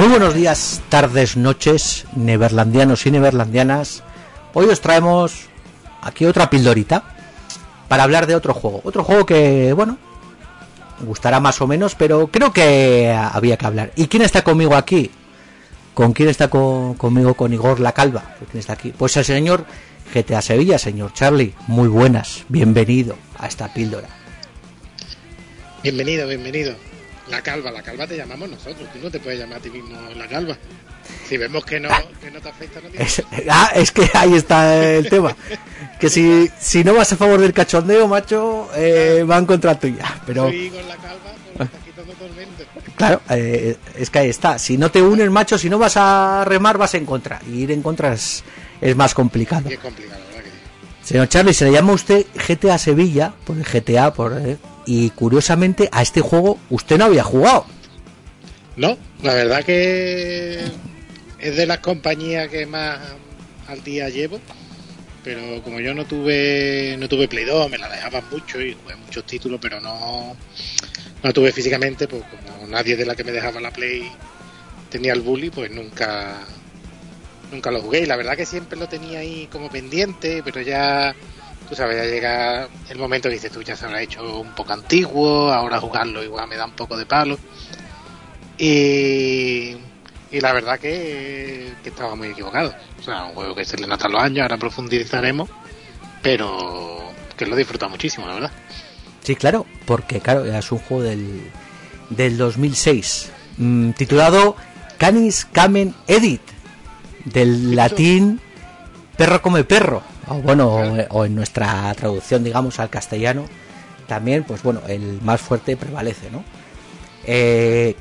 Muy buenos días, tardes, noches, neverlandianos y neverlandianas. Hoy os traemos aquí otra pildorita para hablar de otro juego que, bueno, gustará más o menos, pero creo que había que hablar. ¿Y quién está conmigo aquí? ¿Con quién está conmigo? Con Igor La Calva. ¿Quién está aquí? Pues el señor GTA Sevilla, señor Charlie. Muy buenas, bienvenido a esta píldora. Bienvenido. La calva te llamamos nosotros. Tú no te puedes llamar a ti mismo La Calva. Si vemos que no te afecta, no tienes... es que ahí está el tema. Que si no vas a favor del cachondeo, macho, van contra tuya. Pero soy con La Calva, pues me estás quitando tormento. Claro, es que ahí está. Si no te unes, macho, si no vas a remar, vas en contra. Y ir en contra es más complicado. Y es complicado, ¿verdad que sí? Señor Charlie, se le llama a usted GTA Sevilla, por el GTA, y curiosamente a este juego usted no había jugado. No, la verdad que es de las compañías que más al día llevo, pero como yo no tuve Play 2, me la dejaban mucho y jugué muchos títulos, pero no tuve físicamente, pues como nadie de la que me dejaba la Play tenía el bully, pues nunca lo jugué, y la verdad que siempre lo tenía ahí como pendiente, pero ya, tú sabes, ya llega el momento que dices tú, ya se habrá hecho un poco antiguo, ahora jugarlo igual me da un poco de palo, y la verdad que estaba muy equivocado. O sea, un juego que se le notan los años, ahora profundizaremos, pero que lo he disfrutado muchísimo, la verdad. Sí, claro, porque claro, es un juego del 2006, titulado Canis Camen Edit, del latín perro come perro, o en nuestra traducción, digamos, al castellano, también, pues bueno, el más fuerte prevalece, ¿no? Que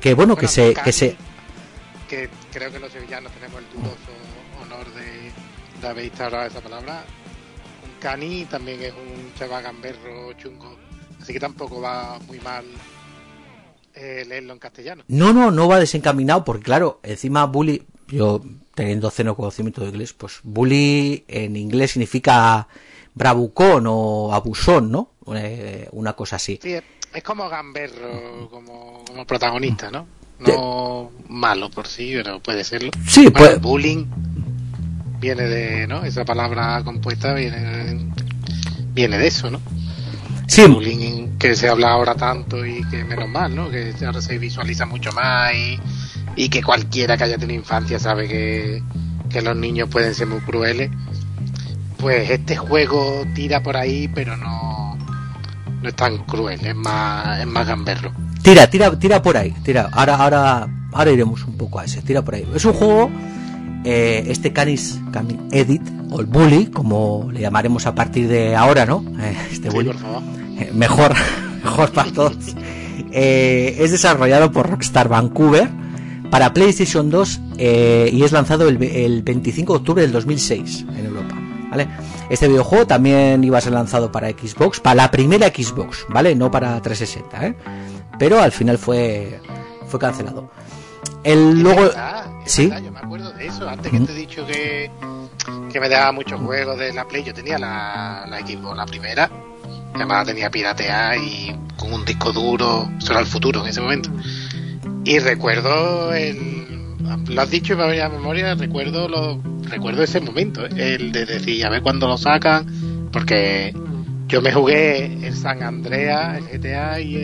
creo que los sevillanos tenemos el dudoso honor de haber instaurado esa palabra. Un cani también es un chaval gamberro chungo, así que tampoco va muy mal leerlo en castellano. No va desencaminado, porque claro, encima bully, yo teniendo cero conocimiento de inglés, pues bully en inglés significa bravucón o abusón, ¿no? Una cosa así. Sí, es como gamberro, como protagonista, ¿no? No malo por sí, pero puede serlo. Sí, bueno, pues bullying viene de, ¿no? Esa palabra compuesta viene de eso, ¿no? Sí. El bullying que se habla ahora tanto y que menos mal, ¿no? Que ahora se visualiza mucho más y que cualquiera que haya tenido infancia sabe que los niños pueden ser muy crueles. Pues este juego tira por ahí, pero no es tan cruel, es más gamberro. Tira por ahí, ahora iremos un poco a ese, tira por ahí. Es un juego, este Canis Camen Edit, o el bully, como le llamaremos a partir de ahora, ¿no? Este sí, bully, por favor. Mejor para todos. Es desarrollado por Rockstar Vancouver para PlayStation 2 y es lanzado el 25 de octubre del 2006 en Europa, ¿vale? Este videojuego también iba a ser lanzado para Xbox, para la primera Xbox, ¿vale? No para 360, pero al final fue cancelado. Luego sí, verdad, yo me acuerdo de eso. Antes que te he dicho que me daba muchos juegos de la Play, yo tenía la Xbox, la primera, además tenía pirateada y con un disco duro, eso era el futuro en ese momento. Y recuerdo lo has dicho y me venía a memoria, recuerdo ese momento, el de decir a ver cuándo lo sacan, porque yo me jugué el San Andreas, el GTA y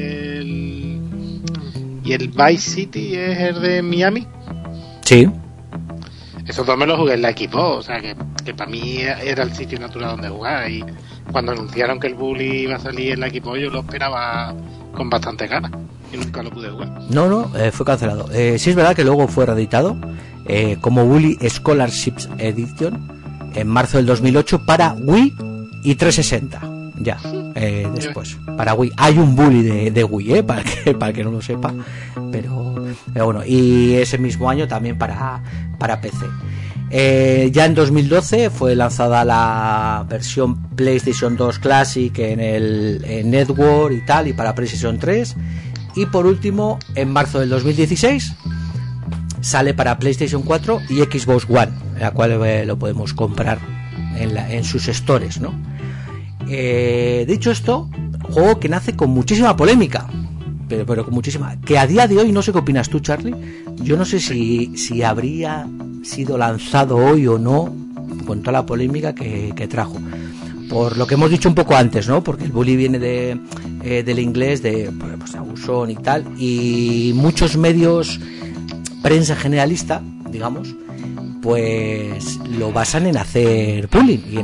el Vice City es el de Miami. Sí. Esos dos me los jugué en la Xbox, o sea que para mí era el sitio natural donde jugar, y cuando anunciaron que el bully iba a salir en la Xbox yo lo esperaba con bastante ganas y nunca lo pude jugar. No, fue cancelado. Sí es verdad que luego fue reeditado como Bully Scholarships Edition en marzo del 2008 para Wii y 360. Ya, después para Wii hay un bully de Wii, para que no lo sepa, pero bueno, y ese mismo año también para PC. Ya en 2012 fue lanzada la versión PlayStation 2 Classic en Network y tal, y para PlayStation 3, y por último en marzo del 2016 sale para PlayStation 4 y Xbox One, la cual lo podemos comprar en sus stores, ¿no? Dicho esto, juego que nace con muchísima polémica, pero con muchísima. Que a día de hoy, no sé qué opinas tú, Charlie, yo no sé si habría sido lanzado hoy o no, con toda la polémica que trajo. Por lo que hemos dicho un poco antes, ¿no? Porque el bully viene del inglés, de pues, abusón y tal, y muchos medios, prensa generalista, digamos, pues lo basan en hacer bullying y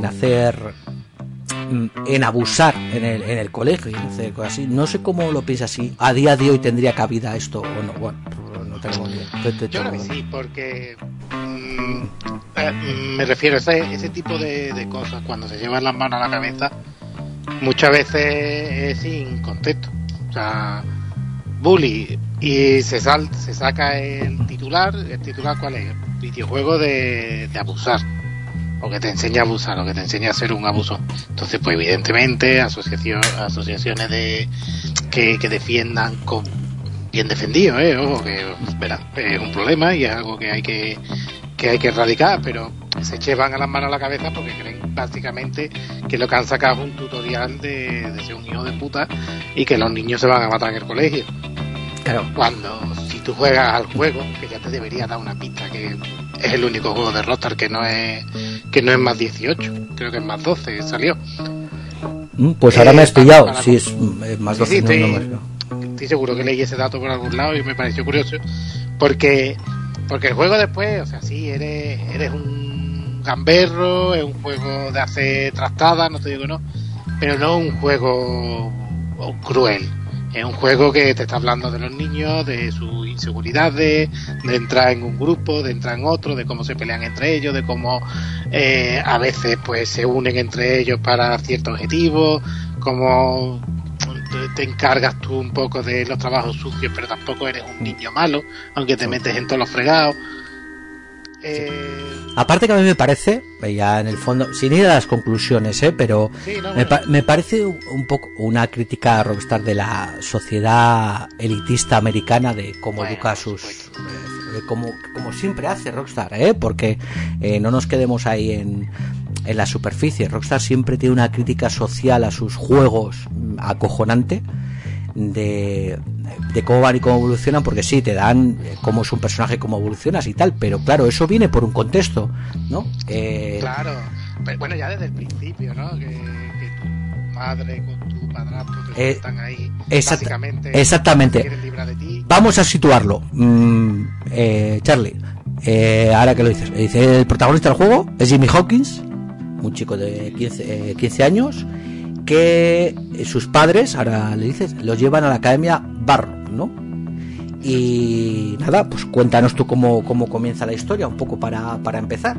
en abusar en el colegio y en hacer cosas así. No sé cómo lo piensas, si a día de hoy tendría cabida esto o no. Bueno, no tengo ni idea. Yo creo que sí, porque me refiero a ese tipo de cosas, cuando se llevan las manos a la cabeza, muchas veces es sin contexto. O sea, bully, y se saca el titular. ¿El titular cuál es? Videojuego de abusar, o que te enseña a abusar, o que te enseña a ser un abuso. Entonces, pues evidentemente asociaciones que defiendan con bien defendido, ojo, que espera, es un problema y es algo que hay que erradicar, pero se llevan a las manos a la cabeza porque creen básicamente que lo que han sacado es un tutorial de ser un hijo de puta y que los niños se van a matar en el colegio. Claro. Cuando si tú juegas al juego, que ya te debería dar una pista, que es el único juego de Rockstar que no es más 18, creo que es más 12 salió. Pues ahora me has pillado, sí, es más 12. Sí, estoy seguro que leí ese dato por algún lado y me pareció curioso, porque el juego después, o sea, sí, eres un gamberro, es un juego de hacer trastadas, no te digo no, pero no es un juego cruel. Es un juego que te está hablando de los niños, de sus inseguridades, de entrar en un grupo, de entrar en otro, de cómo se pelean entre ellos, de cómo a veces pues se unen entre ellos para ciertos objetivos, cómo te encargas tú un poco de los trabajos sucios, pero tampoco eres un niño malo, aunque te metes en todos los fregados. Aparte que a mí me parece, ya en el fondo, sin ir a las conclusiones, pero sí, no, me parece un poco una crítica a Rockstar de la sociedad elitista americana, de cómo educa a sus... como siempre hace Rockstar, porque no nos quedemos ahí en la superficie. Rockstar siempre tiene una crítica social a sus juegos acojonante, de cómo van y cómo evolucionan, porque sí, te dan cómo es un personaje, cómo evolucionas y tal, pero claro, eso viene por un contexto, ¿no? Claro, pero bueno, ya desde el principio, ¿no? Que tu madre con tu padrastro están ahí, básicamente, exactamente. Quieren librar de ti. Vamos a situarlo, Charlie, ahora que lo dices, dice, el protagonista del juego es Jimmy Hawkins, un chico de 15 años, que sus padres, ahora le dices, los llevan a la academia Barrow, ¿no? Y nada, pues cuéntanos tú cómo comienza la historia, un poco para empezar.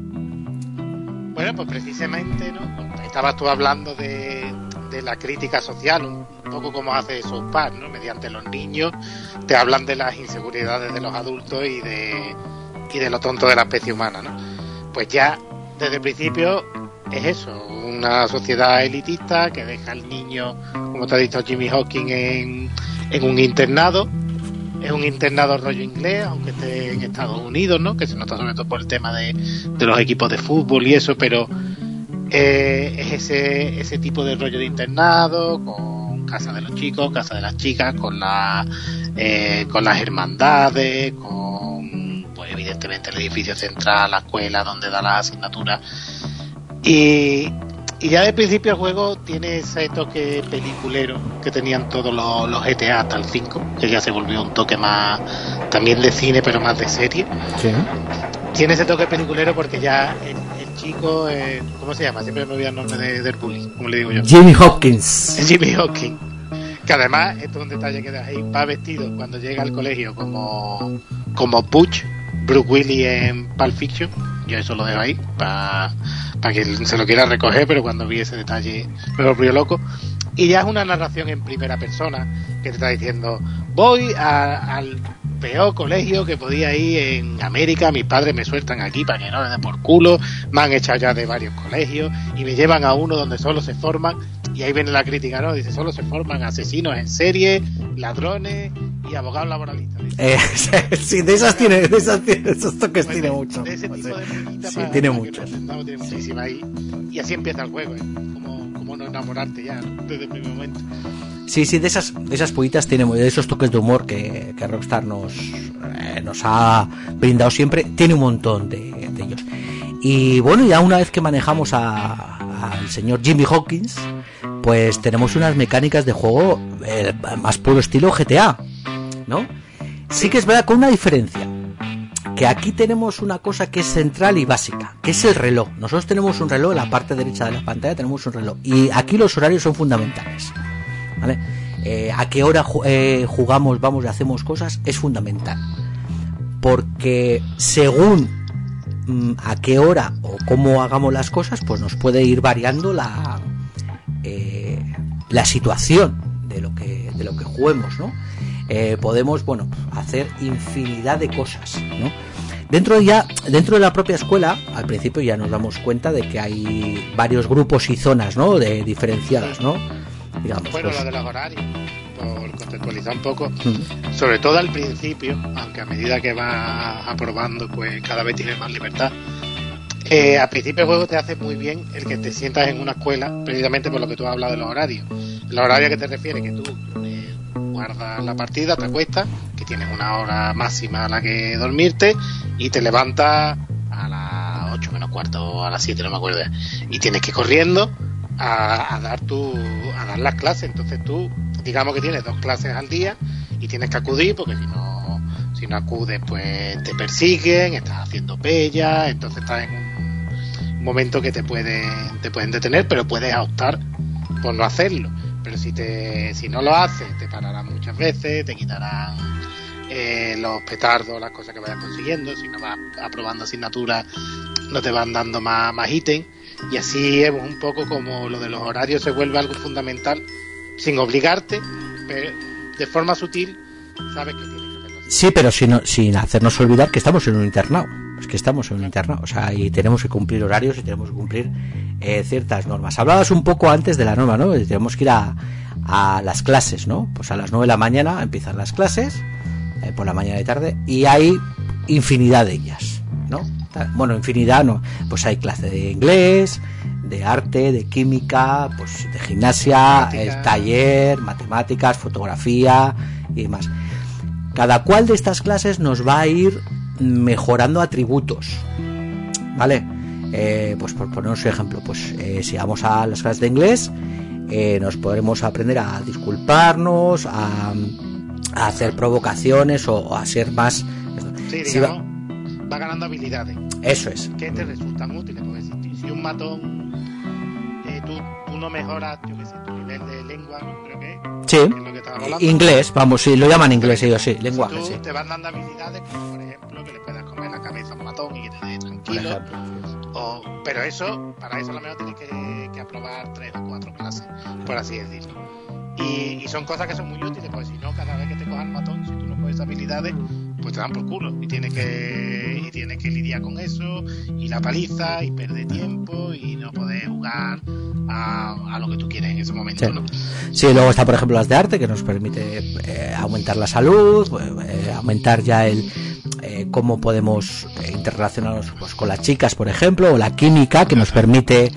Bueno, pues precisamente, ¿no? Estabas tú hablando de la crítica social, un poco como hace South Park, ¿no? Mediante los niños te hablan de las inseguridades de los adultos y de lo tonto de la especie humana, ¿no? Pues ya desde el principio es eso, una sociedad elitista que deja al niño, como te ha dicho Jimmy Hawking, en un internado. Es un internado rollo inglés, aunque esté en Estados Unidos, ¿no? Que se nota sobre todo por el tema de los equipos de fútbol y eso, pero es ese tipo de rollo de internado, con casa de los chicos, casa de las chicas, con las hermandades, con, pues evidentemente el edificio central, la escuela donde da las asignaturas. Y ya de principio el juego tiene ese toque peliculero que tenían todos los GTA hasta el 5, que ya se volvió un toque más también de cine, pero más de serie. Sí. Tiene ese toque peliculero porque ya el chico, ¿cómo se llama? Siempre me olvido el nombre del bully, como le digo yo. Jimmy Hawkins. Jimmy Hawkins. Que además, esto es un detalle que ahí, va vestido cuando llega al colegio como Butch, Bruce Willis en Pulp Fiction. Yo eso lo dejo ahí para que se lo quiera recoger, pero cuando vi ese detalle me volvió loco. Y ya es una narración en primera persona que te está diciendo: voy al peor colegio que podía ir en América, mis padres me sueltan aquí para que no le den por culo, me han echado ya de varios colegios y me llevan a uno donde solo se forman, y ahí viene la crítica, ¿no? Dice, solo se forman asesinos en serie, ladrones y abogados laboralistas. Sí, de esas tiene, esos toques, pues tiene mucho. De ese tipo de sí, tiene mucho. Tiene muchísimas, y así empieza el juego, como cómo no enamorarte ya, ¿no? Desde el primer momento. Sí, de esas pollitas tiene de esos toques de humor que Rockstar nos ha brindado siempre, tiene un montón de ellos. Y bueno, ya una vez que manejamos al señor Jimmy Hawkins, pues tenemos unas mecánicas de juego más puro estilo GTA, ¿no? Sí que es verdad, con una diferencia, que aquí tenemos una cosa que es central y básica, que es el reloj. Nosotros tenemos un reloj en la parte derecha de la pantalla, tenemos un reloj, y aquí los horarios son fundamentales, ¿vale? A qué hora jugamos, vamos y hacemos cosas es fundamental, porque según a qué hora o cómo hagamos las cosas, pues nos puede ir variando la situación de lo que juguemos, ¿no? Podemos, bueno, hacer infinidad de cosas, ¿no? Dentro de la propia escuela, al principio ya nos damos cuenta de que hay varios grupos y zonas, ¿no? Diferenciadas, ¿no? Digamos, bueno, pues, lo de los horarios, por contextualizar un poco, sobre todo al principio, aunque a medida que vas aprobando, pues cada vez tienes más libertad. Al principio el juego te hace muy bien el que te sientas en una escuela, precisamente por lo que tú has hablado de los horarios. El horario que te refiere que tú guardas la partida, te acuestas, que tienes una hora máxima a la que dormirte, y te levantas a las 8 menos cuarto o a las 7, no me acuerdo, y tienes que ir corriendo a dar las clases. Entonces tú, digamos que tienes 2 clases al día y tienes que acudir, porque si no acudes, pues te persiguen, estás haciendo pella, entonces estás en un momento que te pueden detener, pero puedes optar por no hacerlo. Pero si no lo haces, te pararán muchas veces, te quitarán los petardos, las cosas que vayas consiguiendo. Si no vas aprobando asignaturas, no te van dando más ítems. Y así es un poco como lo de los horarios se vuelve algo fundamental, sin obligarte, pero de forma sutil sabes que tienes que hacerlo así. Sí, pero sin hacernos olvidar que estamos en un internado. Es que estamos en un internado, o sea, y tenemos que cumplir horarios y tenemos que cumplir ciertas normas. Hablabas un poco antes de la norma, ¿no? Tenemos que ir a las clases, ¿no? Pues a las 9 de la mañana empiezan las clases, por la mañana y tarde, y hay infinidad de ellas, ¿no? Bueno, infinidad no, pues hay clase de inglés, de arte, de química, pues de gimnasia, el taller, matemáticas, fotografía y demás. Cada cual de estas clases nos va a ir mejorando atributos, ¿vale? Pues por poneros un ejemplo, pues si vamos a las clases de inglés, nos podremos aprender a disculparnos, a hacer provocaciones o a ser más... Sí, digamos, va ganando habilidades. Eso es. Que te resultan útiles, porque si un matón, tú no mejoras, yo qué sé, tu nivel de lengua, ¿no? Creo que sí, es lo que estaba hablando. Inglés, vamos, sí, lo llaman inglés ellos, sí, lenguaje, tú sí. Te van dando habilidades, como por ejemplo, que le puedas comer la cabeza a un matón y que te dé tranquilo. Pero para eso a lo mejor tienes que aprobar 3 o 4 clases, por así decirlo. Y son cosas que son muy útiles, porque si no, cada vez que te cojan el matón, si tú no coges habilidades, pues te dan por culo y tienes que lidiar con eso, y la paliza, y perder tiempo, y no poder jugar a lo que tú quieres en ese momento, sí. ¿No? Sí, luego está, por ejemplo, las de arte, que nos permite aumentar la salud, aumentar ya cómo podemos interrelacionarnos, pues, con las chicas, por ejemplo, o la química, que nos permite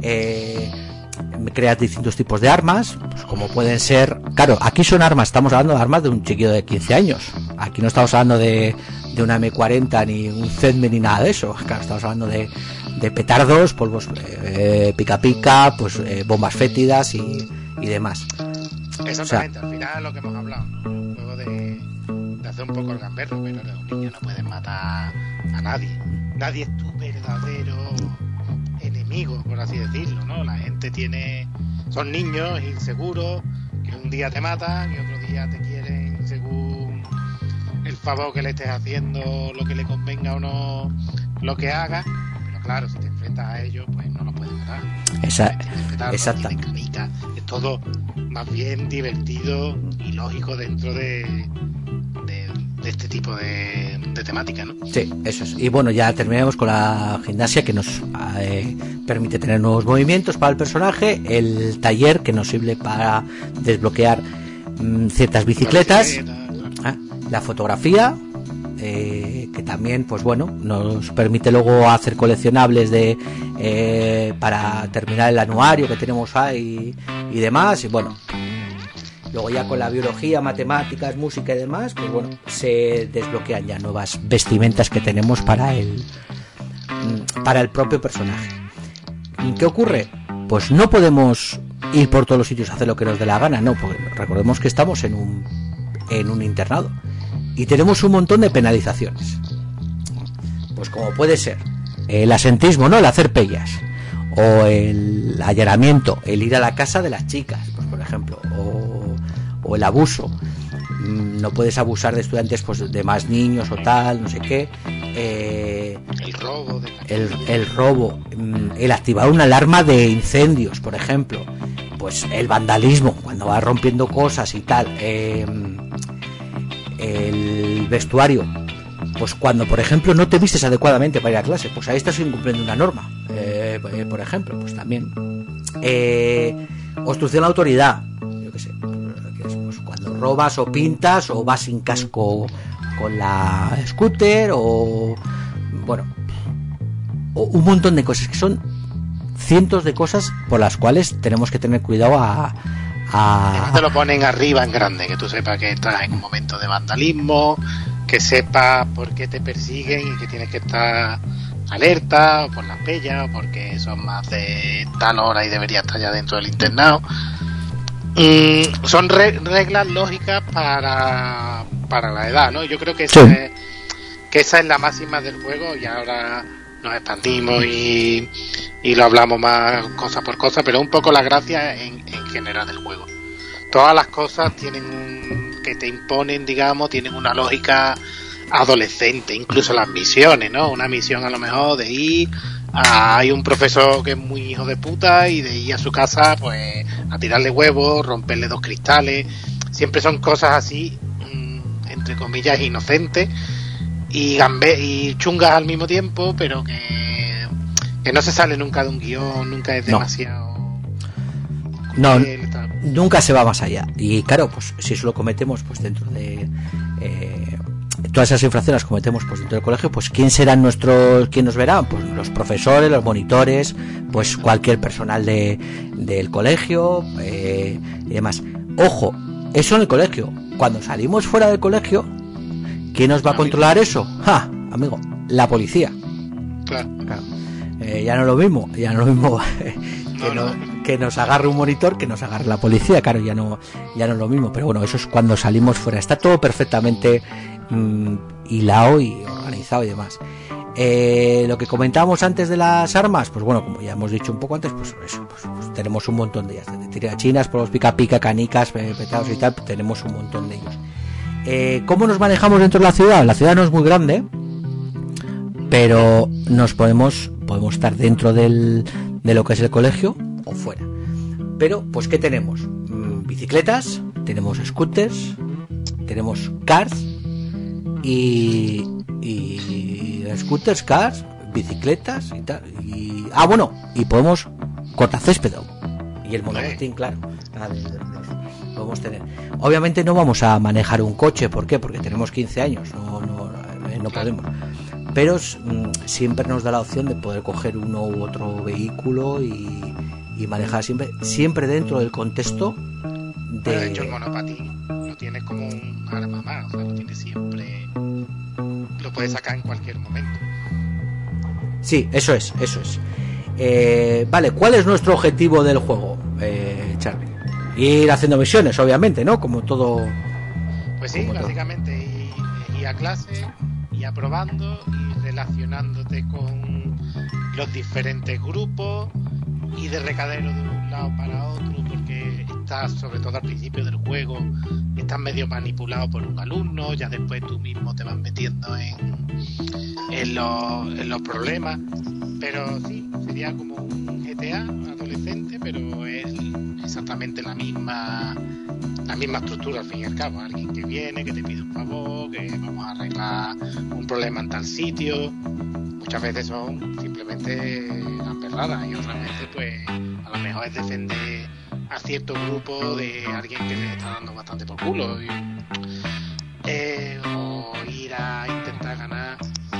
crear distintos tipos de armas, pues como pueden ser, claro, aquí son armas, estamos hablando de armas de un chiquillo de 15 años, aquí no estamos hablando de una M40 ni un Zetme ni nada de eso, claro, estamos hablando de petardos, polvos pica pica, pues bombas fétidas y demás. Exactamente, o sea, al final es lo que hemos hablado, ¿no? Un juego de hacer un poco el gamberro, pero eres un niño, no puedes matar a nadie es tu verdadero enemigo, por así decirlo, ¿no? La gente son niños inseguros que un día te matan y otro día te quieren según el favor que le estés haciendo, lo que le convenga o no, lo que haga. Pero claro, si te enfrentas a ellos, pues no lo puedes matar. Exacto. Es todo más bien divertido y lógico dentro de este tipo de temática, ¿no? Sí, eso es. Y bueno, ya terminamos con la gimnasia, que nos permite tener nuevos movimientos para el personaje, el taller, que nos sirve para desbloquear ciertas bicicletas, la fotografía, que también, pues bueno, nos permite luego hacer coleccionables para terminar el anuario que tenemos ahí y demás. Y bueno, luego ya con la biología, matemáticas, música y demás, pues bueno, se desbloquean ya nuevas vestimentas que tenemos para el propio personaje. ¿Qué ocurre? Pues no podemos ir por todos los sitios a hacer lo que nos dé la gana, no, porque recordemos que estamos en un internado y tenemos un montón de penalizaciones. Pues como puede ser el asentismo, ¿no? El hacer pellas, o el allanamiento, el ir a la casa de las chicas, pues por ejemplo, o el abuso. No puedes abusar de estudiantes, pues de más niños o tal, no sé qué. El robo, el activar una alarma de incendios, por ejemplo, pues el vandalismo cuando vas rompiendo cosas y tal, el vestuario, pues cuando por ejemplo no te vistes adecuadamente para ir a clase, pues ahí estás incumpliendo una norma, por ejemplo, pues también obstrucción a la autoridad, yo qué sé, pues cuando robas o pintas o vas sin casco con la scooter, o bueno, o un montón de cosas, que son cientos de cosas por las cuales tenemos que tener cuidado Que no te lo ponen arriba en grande, que tú sepas que estás en un momento de vandalismo, que sepas por qué te persiguen y que tienes que estar alerta, o por las pellas, o porque son más de tal hora y debería estar ya dentro del internado. Son reglas lógicas para la edad, ¿no? Yo creo que esa es la máxima del juego, y ahora nos expandimos y lo hablamos más cosa por cosa, pero un poco la gracia en general del juego. Todas las cosas que te imponen, digamos, tienen una lógica adolescente, incluso las misiones, ¿no? Una misión a lo mejor de ir hay un profesor que es muy hijo de puta y de ir a su casa pues a tirarle huevos, romperle 2 cristales. Siempre son cosas así, entre comillas, inocentes y chungas al mismo tiempo, pero que no se sale nunca de un guión, nunca es demasiado... No, nunca se va más allá. Y claro, pues si eso lo cometemos pues dentro de... todas esas infracciones las cometemos pues dentro del colegio, pues ¿quién nos verá? Pues los profesores, los monitores, pues cualquier personal del colegio y demás. Ojo, eso en el colegio. Cuando salimos fuera del colegio, ¿quién nos va a controlar eso? ¡Ja! Amigo, la policía. Claro. Ya no es lo mismo que nos agarre un monitor, que nos agarre la policía. Claro, ya no es lo mismo, pero bueno, eso es cuando salimos fuera. Está todo perfectamente hilado y organizado y demás. Lo que comentábamos antes de las armas, pues bueno, como ya hemos dicho un poco antes, pues eso, pues tenemos un montón de ellas, de tirachinas, polvos pica pica, canicas, petados y tal, tenemos un montón de ellos. ¿Cómo nos manejamos dentro de la ciudad? La ciudad no es muy grande, pero nos podemos estar dentro de lo que es el colegio o fuera. Pero pues ¿qué tenemos? Bicicletas, tenemos scooters, tenemos cars y scooters, cars, bicicletas y tal. Y podemos cortacésped y el monopatín, claro. Podemos tener. Obviamente no vamos a manejar un coche, ¿por qué? Porque tenemos 15 años, no podemos. Pero siempre nos da la opción de poder coger uno u otro vehículo y manejar siempre dentro del contexto de... De hecho, el monopatín lo tienes como un arma más, o sea, lo tienes siempre, lo puedes sacar en cualquier momento. Sí, eso es. Vale, ¿cuál es nuestro objetivo del juego, Charlie? Ir haciendo misiones, obviamente, ¿no? Como todo... Pues sí, básicamente ir a clase, ir aprobando, ir relacionándote con los diferentes grupos, y de recadero de un lado para otro, porque estás, sobre todo al principio del juego, estás medio manipulado por un alumno, ya después tú mismo te vas metiendo en los problemas, pero sí, sería como un GTA adolescente, pero es exactamente la misma estructura al fin y al cabo. Alguien que viene, que te pide un favor, que vamos a arreglar un problema en tal sitio. Muchas veces son simplemente las perradas y otras veces pues a lo mejor es defender a cierto grupo de alguien que le está dando bastante por culo o ir a intentar ganar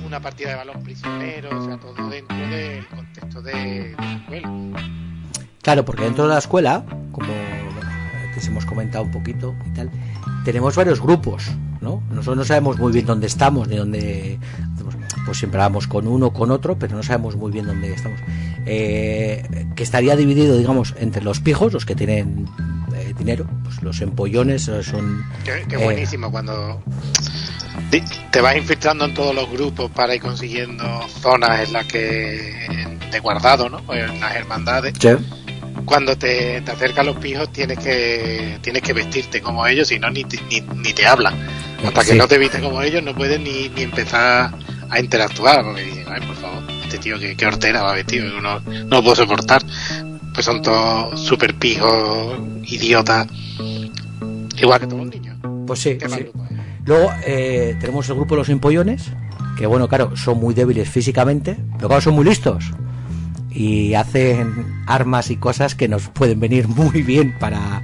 una partida de balón prisionero, o sea, todo dentro del contexto de la escuela. Claro, porque dentro de la escuela, como antes hemos comentado un poquito y tal, tenemos varios grupos, ¿no? Nosotros no sabemos muy bien dónde estamos ni dónde, pues siempre vamos con uno con otro, pero no sabemos muy bien dónde estamos. Que estaría dividido, digamos, entre los pijos, los que tienen dinero, pues los empollones son... Qué buenísimo cuando te vas infiltrando en todos los grupos para ir consiguiendo zonas en las que de guardado, ¿no? En las hermandades. Sí. Cuando te acercan los pijos tienes que vestirte como ellos, si no ni te hablan. Hasta que no te vistes como ellos no puedes ni empezar a interactuar, porque dicen, ay, por favor, este tío que hortera va vestido, no lo puedo soportar. Pues son todos súper pijos, idiotas, igual que todos los niños. Pues sí. Luego tenemos el grupo de los empollones, que bueno, claro, son muy débiles físicamente, pero claro, son muy listos y hacen armas y cosas que nos pueden venir muy bien para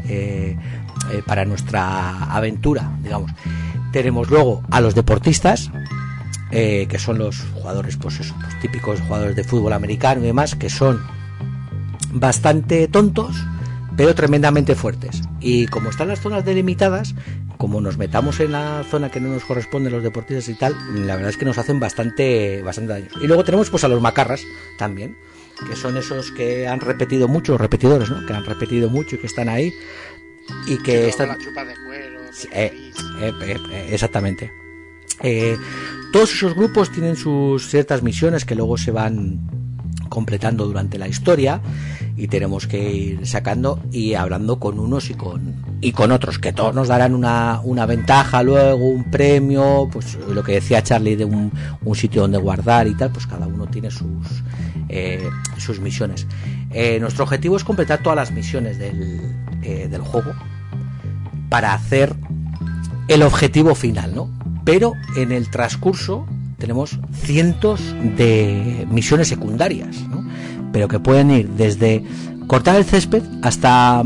nuestra aventura, digamos. Tenemos luego a los deportistas, que son los jugadores, pues eso, pues típicos jugadores de fútbol americano y demás, que son bastante tontos pero tremendamente fuertes, y como están las zonas delimitadas, como nos metamos en la zona que no nos corresponde a los deportistas y tal, la verdad es que nos hacen bastante daño. Y luego tenemos pues a los macarras también, que son esos que han repetido mucho, los repetidores, ¿no? Que han repetido mucho y que están ahí y que están... La chupa de cuero, exactamente. Todos esos grupos tienen sus ciertas misiones que luego se van completando durante la historia, y tenemos que ir sacando y hablando con unos y con otros, que todos nos darán una ventaja luego, un premio, pues lo que decía Charlie de un sitio donde guardar y tal, pues cada uno tiene sus misiones. Nuestro objetivo es completar todas las misiones del juego para hacer el objetivo final, ¿no? Pero en el transcurso tenemos cientos de misiones secundarias, ¿no? Pero que pueden ir desde cortar el césped hasta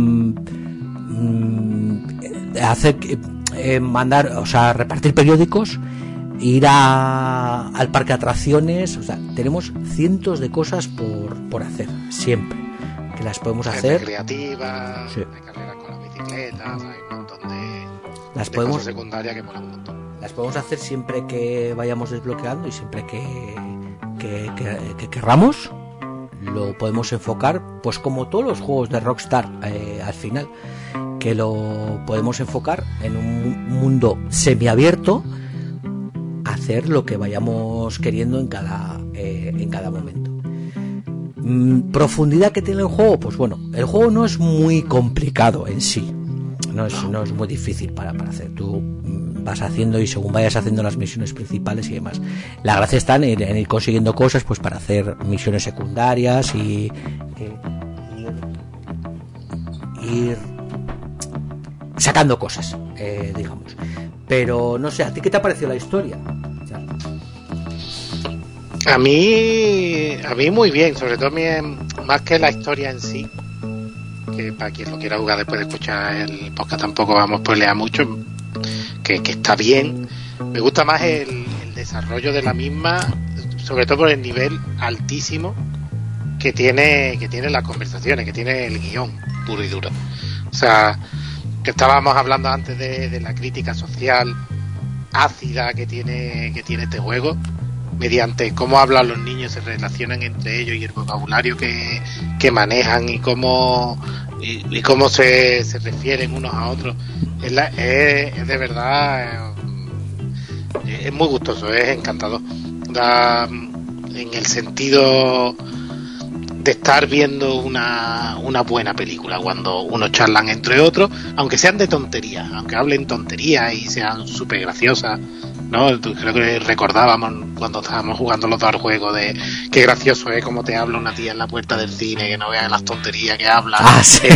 hacer mandar, o sea, repartir periódicos, ir al parque de atracciones, o sea, tenemos cientos de cosas por hacer siempre, que las podemos hacer creativas, sí. De carreras con las bicicletas, hay un montón de podemos cosas secundarias que molan un montón. Las podemos hacer siempre que vayamos desbloqueando y siempre que querramos. Lo podemos enfocar, pues como todos los juegos de Rockstar, al final, que lo podemos enfocar en un mundo semiabierto, hacer lo que vayamos queriendo en cada momento. Profundidad que tiene el juego, pues bueno, el juego no es muy complicado en sí, no es muy difícil para hacer. Tú vas haciendo y según vayas haciendo las misiones principales y demás, la gracia está en ir consiguiendo cosas pues para hacer misiones secundarias y ir sacando cosas, digamos. Pero no sé, ¿a ti qué te ha parecido la historia? A mí muy bien, sobre todo más que la historia en sí, que para quien lo quiera jugar después de escuchar el podcast tampoco vamos a spoilear mucho, que está bien. Me gusta más el desarrollo de la misma, sobre todo por el nivel altísimo que tiene las conversaciones, que tiene el guión puro y duro. O sea, que estábamos hablando antes de la crítica social ácida que tiene este juego, mediante cómo hablan los niños, se relacionan entre ellos y el vocabulario que manejan y cómo se refieren unos a otros. Es de verdad, es muy gustoso, es encantador. En el sentido de estar viendo una buena película cuando unos charlan entre otros, aunque sean de tonterías, aunque hablen tonterías y sean súper graciosas, ¿no? Creo que recordábamos cuando estábamos jugando los dos al juego de qué gracioso es como te habla una tía en la puerta del cine, que no veas las tonterías que habla. Sí.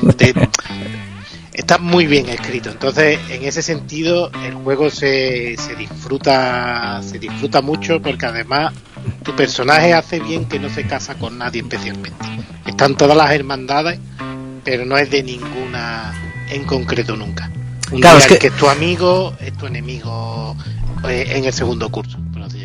Está muy bien escrito, entonces en ese sentido el juego se disfruta mucho, porque además tu personaje hace bien que no se casa con nadie especialmente. Están todas las hermandades, pero no es de ninguna en concreto nunca. Claro, es que es tu amigo, es tu enemigo en el segundo curso, por así decirlo.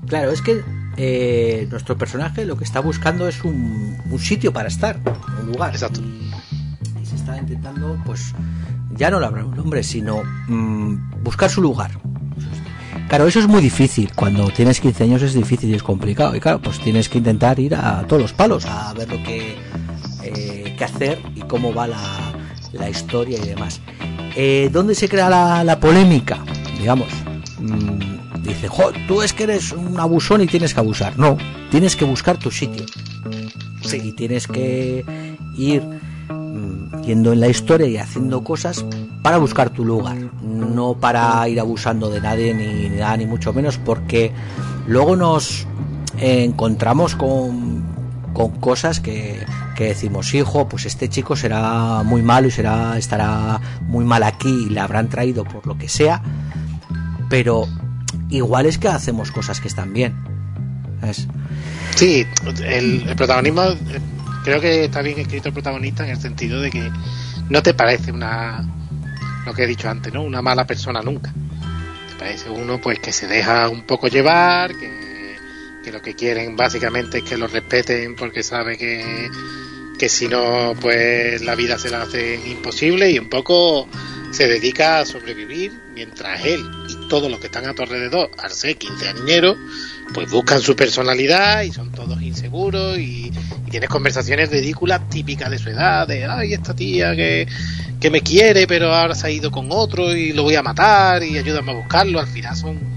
Claro, es que nuestro personaje lo que está buscando es un sitio para estar, un lugar. Exacto. Y se está intentando, pues, ya no le habrá un nombre, sino buscar su lugar. Claro, eso es muy difícil. Cuando tienes 15 años es difícil y es complicado. Y claro, pues tienes que intentar ir a todos los palos, a ver lo que hacer y cómo va la historia y demás. ¿Dónde se crea la polémica? Digamos, dice, tú es que eres un abusón y tienes que abusar. No, tienes que buscar tu sitio. Sí, y tienes que ir yendo en la historia y haciendo cosas para buscar tu lugar, no para ir abusando de nadie ni nada, ni mucho menos, porque luego nos encontramos con cosas que decimos, hijo, pues este chico será muy malo y estará muy mal aquí y le habrán traído por lo que sea, pero igual es que hacemos cosas que están bien, ¿sabes? Sí, el protagonismo, creo que está bien escrito el protagonista en el sentido de que no te parece lo que he dicho antes, ¿no? Una mala persona nunca. Te parece uno pues que se deja un poco llevar, que lo que quieren básicamente es que lo respeten porque sabe que si no pues la vida se la hace imposible, y un poco se dedica a sobrevivir mientras él y todos los que están a tu alrededor, al ser quinceañeros, pues buscan su personalidad y son todos inseguros y tienes conversaciones ridículas típicas de su edad, de ay, esta tía que me quiere pero ahora se ha ido con otro y lo voy a matar y ayúdame a buscarlo. Al final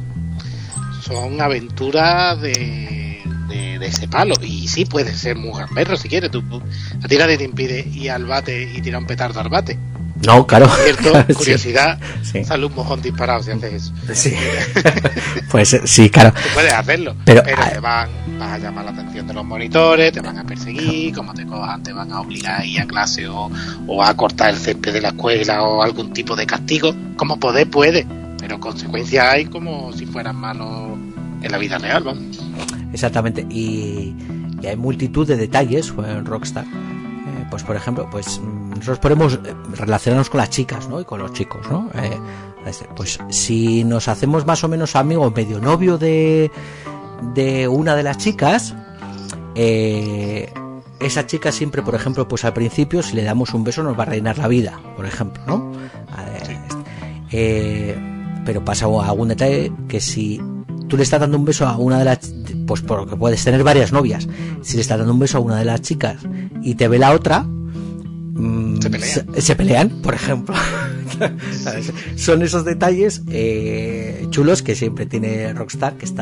son aventuras de ese palo, y sí puedes ser muy gamberro si quieres. A ti nadie te impide ir al bate y tirar un petardo al bate. No, claro. Cierto, curiosidad, sí. Sale un mojón disparado si haces eso. Sí. Pues sí, claro. Tú puedes hacerlo, pero vas a llamar la atención de los monitores, te van a perseguir, como te cojan, te van a obligar a ir a clase o a cortar el césped de la escuela o algún tipo de castigo. Como puede, pero consecuencias hay como si fueran malos en la vida real, ¿no? Exactamente, y hay multitud de detalles en Rockstar. Pues por ejemplo, pues nosotros podemos relacionarnos con las chicas, ¿no? Y con los chicos, ¿no? Pues si nos hacemos más o menos amigos, medio novio de una de las chicas, esa chica siempre, por ejemplo, pues al principio, si le damos un beso nos va a reinar la vida, por ejemplo, ¿no? Pero pasa algún detalle que si tú le estás dando un beso a una de las, pues porque puedes tener varias novias, si le estás dando un beso a una de las chicas y te ve la otra, se pelean, por ejemplo. Son esos detalles chulos que siempre tiene Rockstar, que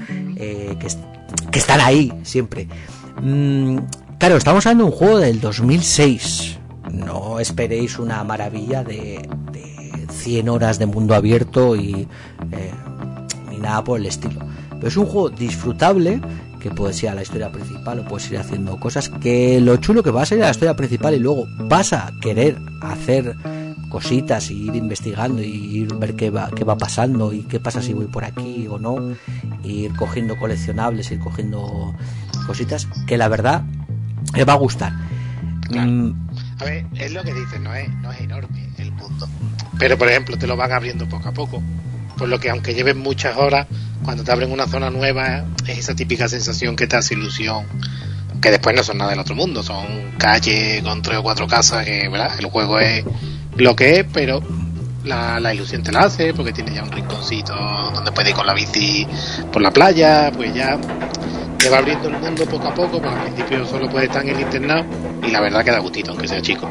están ahí siempre. Claro, estamos hablando de un juego del 2006. No esperéis una maravilla de 100 horas de mundo abierto y ni nada por el estilo. Pero es un juego disfrutable, que puedes ir a la historia principal o puedes ir haciendo cosas, que lo chulo que vas a ir a la historia principal y luego vas a querer hacer cositas y ir investigando y ir ver qué va pasando y qué pasa si voy por aquí o no, ir cogiendo coleccionables, ir cogiendo cositas que la verdad me va a gustar. Claro. A ver, es lo que dices, no es enorme el mundo, pero por ejemplo te lo van abriendo poco a poco, por lo que aunque lleves muchas horas, cuando te abren una zona nueva es esa típica sensación que te hace ilusión, que después no son nada del otro mundo, son calles con 3 o 4 casas, que ¿verdad? El juego es lo que es, pero la ilusión te la hace porque tienes ya un rinconcito donde puedes ir con la bici por la playa, pues ya te va abriendo el mundo poco a poco, porque al principio solo puedes estar en el internado y la verdad que da gustito, aunque sea chico.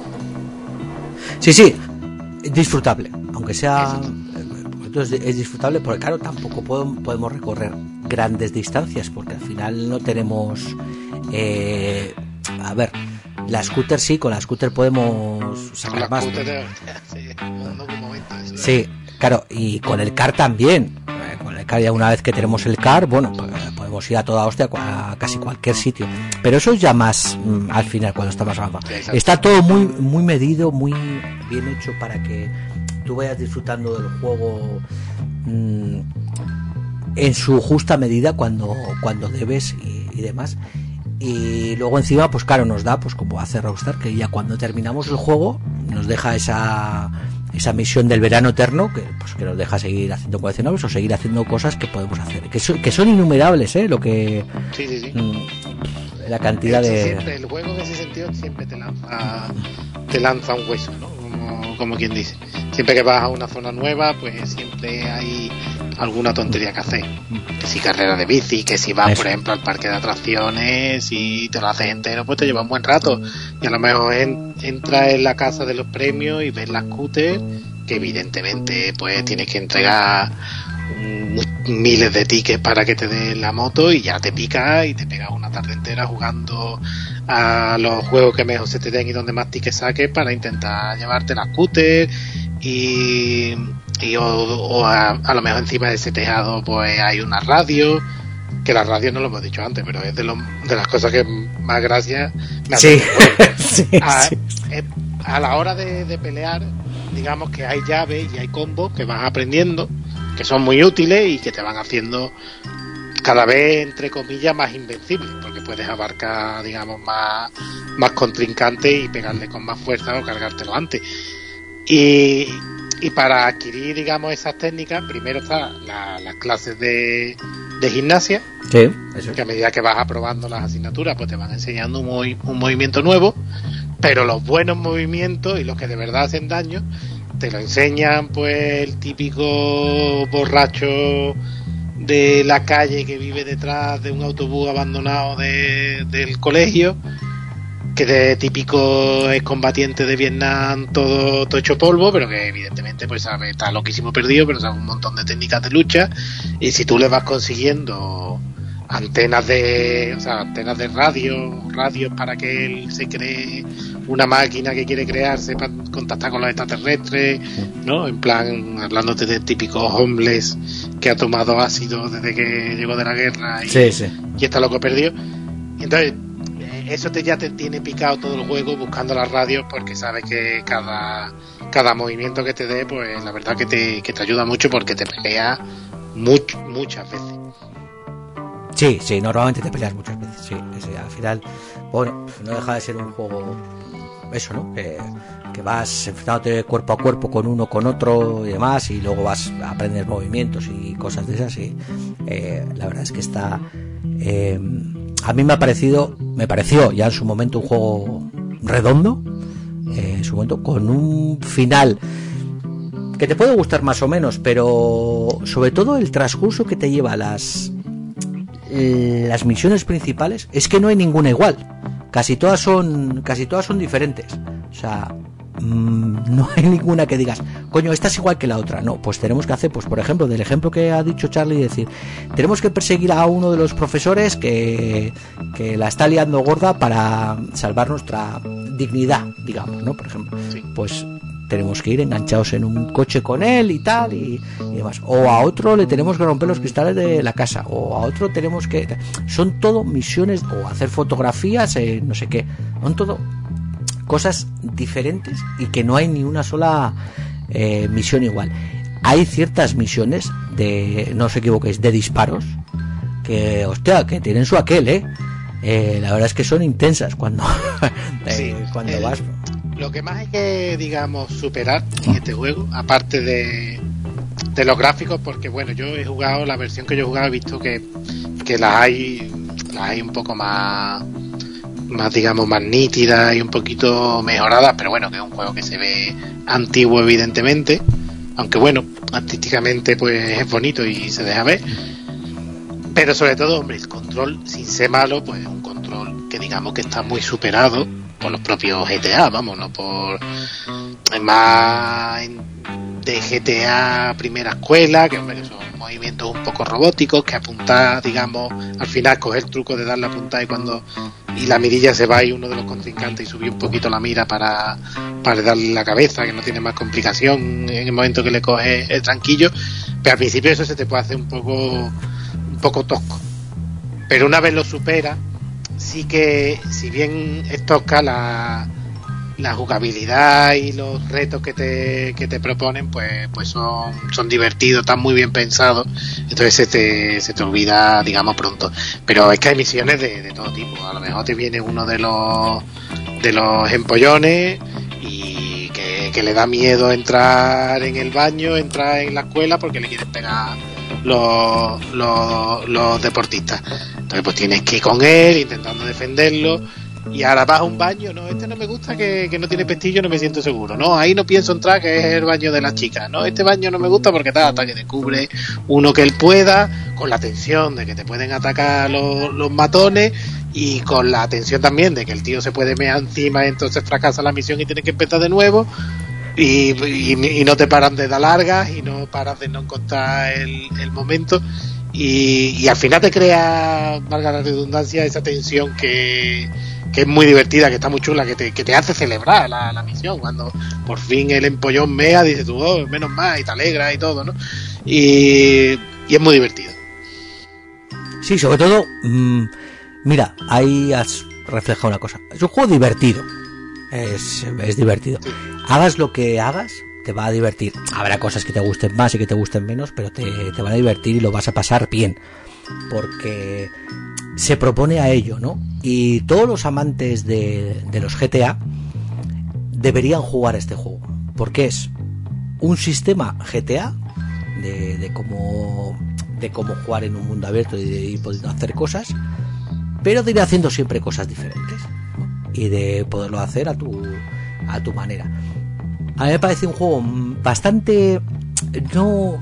Sí, disfrutable, aunque sea... Entonces es disfrutable porque claro, tampoco podemos recorrer grandes distancias porque al final no tenemos a ver, la scooter sí, con la scooter podemos sacar más. Sí, claro, y con el car también. Con el car, ya una vez que tenemos el car, bueno, pues podemos ir a toda hostia a casi cualquier sitio. Pero eso es ya más al final, cuando está más avanzado. Está todo muy medido, muy bien hecho para que tú vayas disfrutando del juego en su justa medida cuando debes y demás. Y luego encima, pues claro, nos da, pues como hace Rockstar, que ya cuando terminamos el juego nos deja esa esa misión del verano eterno que nos deja seguir haciendo coleccionables o seguir haciendo cosas que podemos hacer, que son innumerables, lo que sí. La cantidad de siempre, el juego en ese sentido siempre te lanza un hueso, ¿no? Como quien dice, siempre que vas a una zona nueva, pues siempre hay alguna tontería que hacer, que si carrera de bici, que si vas, por ejemplo, al parque de atracciones y te lo haces entero, pues te lleva un buen rato, y a lo mejor entras en la casa de los premios y ves las scooters, que evidentemente pues tienes que entregar miles de tickets para que te den la moto, y ya te picas y te pegas una tarde entera jugando a los juegos que mejor se te den y donde más tickets saques para intentar llevarte la scooter, o a lo mejor encima de ese tejado pues hay una radio, que la radio no lo hemos dicho antes, pero es de las cosas que más gracia me hace. Sí. A la hora de pelear, digamos que hay llaves y hay combos que vas aprendiendo, que son muy útiles y que te van haciendo cada vez, entre comillas, más invencible, porque puedes abarcar, digamos, más contrincantes y pegarle con más fuerza o cargártelo antes. Y para adquirir, digamos, esas técnicas, primero están las clases de gimnasia, sí, eso. Que a medida que vas aprobando las asignaturas, pues te van enseñando un movimiento nuevo, pero los buenos movimientos y los que de verdad hacen daño te lo enseñan pues el típico borracho de la calle que vive detrás de un autobús abandonado del colegio, que de típico es combatiente de Vietnam, todo hecho polvo, pero que evidentemente pues sabe, está loquísimo perdido, pero sabe un montón de técnicas de lucha, y si tú le vas consiguiendo antenas de radios para que él se cree una máquina que quiere crearse para contactar con los extraterrestres, ¿no? En plan, hablándote del típico homeless que ha tomado ácido desde que llegó de la guerra y está loco perdido. Entonces, eso ya te tiene picado todo el juego buscando las radios, porque sabes que cada movimiento que te dé, pues la verdad que te ayuda mucho, porque te pelea muchas veces. Sí, normalmente te peleas muchas veces, sí, al final, bueno, no deja de ser un juego, eso, ¿no? Que vas enfrentándote cuerpo a cuerpo con uno, con otro y demás, y luego vas a aprender movimientos y cosas de esas, y la verdad es que está, a mí me pareció ya en su momento un juego redondo, en su momento, con un final que te puede gustar más o menos, pero sobre todo el transcurso que te lleva las misiones principales, es que no hay ninguna igual, casi todas son diferentes, o sea, no hay ninguna que digas, coño, esta es igual que la otra. No, pues tenemos que hacer, pues por ejemplo, del ejemplo que ha dicho Charlie, decir, tenemos que perseguir a uno de los profesores que la está liando gorda para salvar nuestra dignidad, digamos, ¿no? Por ejemplo, sí. Pues tenemos que ir enganchados en un coche con él y tal y demás, o a otro le tenemos que romper los cristales de la casa, o a otro tenemos que, son todo misiones, o hacer fotografías, no sé qué, son todo cosas diferentes y que no hay ni una sola misión igual. Hay ciertas misiones no os equivoquéis, de disparos, que hostia, que tienen su aquel, la verdad es que son intensas cuando cuando vas. Lo que más hay que, digamos, superar en este juego, aparte de los gráficos, porque bueno, yo he jugado la versión que yo he jugado, he visto que las hay un poco más digamos, más nítidas y un poquito mejoradas, pero bueno, que es un juego que se ve antiguo evidentemente, aunque bueno, artísticamente pues es bonito y se deja ver, pero sobre todo, hombre, el control, sin ser malo, pues es un control que digamos que está muy superado por los propios GTA, vamos, no por más de GTA primera escuela, que hombre, que son movimientos un poco robóticos, que apuntar, digamos, al final coger el truco de darle a apuntar y la mirilla se va y uno de los contrincantes y subir un poquito la mira para darle la cabeza, que no tiene más complicación en el momento que le coge el tranquillo, pero al principio eso se te puede hacer un poco tosco, pero una vez lo supera, sí que, si bien es tosca la jugabilidad y los retos que te proponen, pues son divertidos, están muy bien pensados, entonces se te olvida, digamos, pronto. Pero es que hay misiones de todo tipo. A lo mejor te viene uno de los empollones y que que le da miedo entrar en el baño, entrar en la escuela porque le quieren pegar los deportistas. Entonces pues tienes que ir con él intentando defenderlo. Y ahora vas a un baño, no, este no me gusta, que no tiene pestillo, no me siento seguro. No, ahí no pienso entrar, que es el baño de las chicas. No, este baño no me gusta porque tal, hasta que descubre uno que él pueda, con la tensión de que te pueden atacar los matones y con la tensión también de que el tío se puede mear encima, entonces fracasa la misión y tienes que empezar de nuevo. Y no te paran de dar largas y no paras de no encontrar el momento. Y al final te crea, valga la redundancia, esa tensión que es muy divertida, que está muy chula, que te hace celebrar la misión. Cuando por fin el empollón mea, dices tú, oh, menos mal, y te alegra y todo, ¿no? Y es muy divertido. Sí, sobre todo, mira, ahí has reflejado una cosa. Es un juego divertido. Es divertido. Sí. Hagas lo que hagas, te va a divertir. Habrá cosas que te gusten más y que te gusten menos, pero te van a divertir y lo vas a pasar bien. Porque se propone a ello, ¿no? Y todos los amantes de los GTA deberían jugar este juego, porque es un sistema GTA de cómo jugar en un mundo abierto y de ir pudiendo hacer cosas, pero de ir haciendo siempre cosas diferentes, ¿no? Y de poderlo hacer a tu manera. A mí me parece un juego bastante no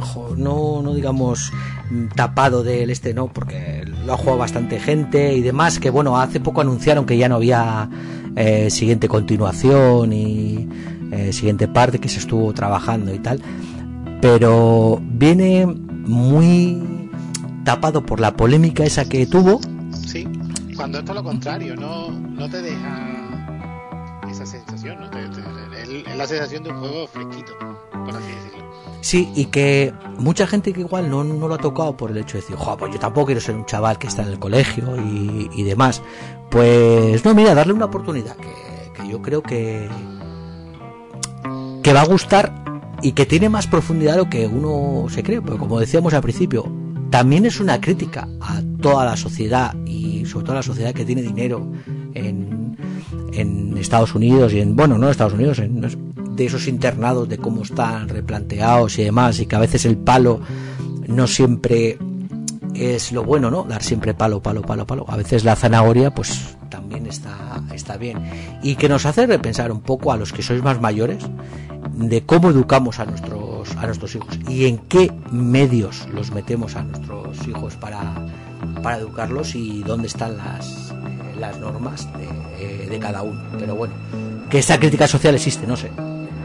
digamos tapado del no, porque lo ha jugado bastante gente y demás, que bueno, hace poco anunciaron que ya no había siguiente continuación y siguiente parte, que se estuvo trabajando y tal, pero viene muy tapado por la polémica esa que tuvo. Sí, cuando esto es lo contrario, no te deja esa sensación, ¿no? Es la sensación de un juego fresquito, por así decirlo. Sí, y que mucha gente que igual no lo ha tocado por el hecho de decir, pues yo tampoco quiero ser un chaval que está en el colegio y demás. Pues no, mira, darle una oportunidad que yo creo que va a gustar y que tiene más profundidad de lo que uno se cree, porque como decíamos al principio, también es una crítica a toda la sociedad y sobre todo a la sociedad que tiene dinero en Estados Unidos y no Estados Unidos, de esos internados, de cómo están replanteados y demás, y que a veces el palo no siempre es lo bueno, ¿no? Dar siempre palo. A veces la zanahoria pues también está bien, y que nos hace repensar un poco a los que sois más mayores de cómo educamos a nuestros hijos y en qué medios los metemos a nuestros hijos para educarlos y dónde están las normas de cada uno. Pero bueno, que esta crítica social existe, no sé.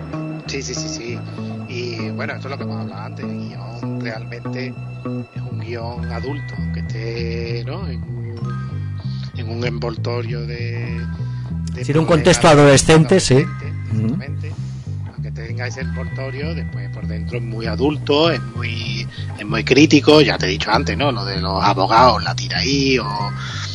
Sí. Y bueno, esto es lo que hemos hablado antes. El guión realmente es un guión adulto, que esté, ¿no?, en un envoltorio de en un contexto adolescente, sí. Exactamente. Aunque tenga ese envoltorio, después por dentro es muy adulto, es muy crítico. Ya te he dicho antes, ¿no?, lo de los abogados, la tira ahí, o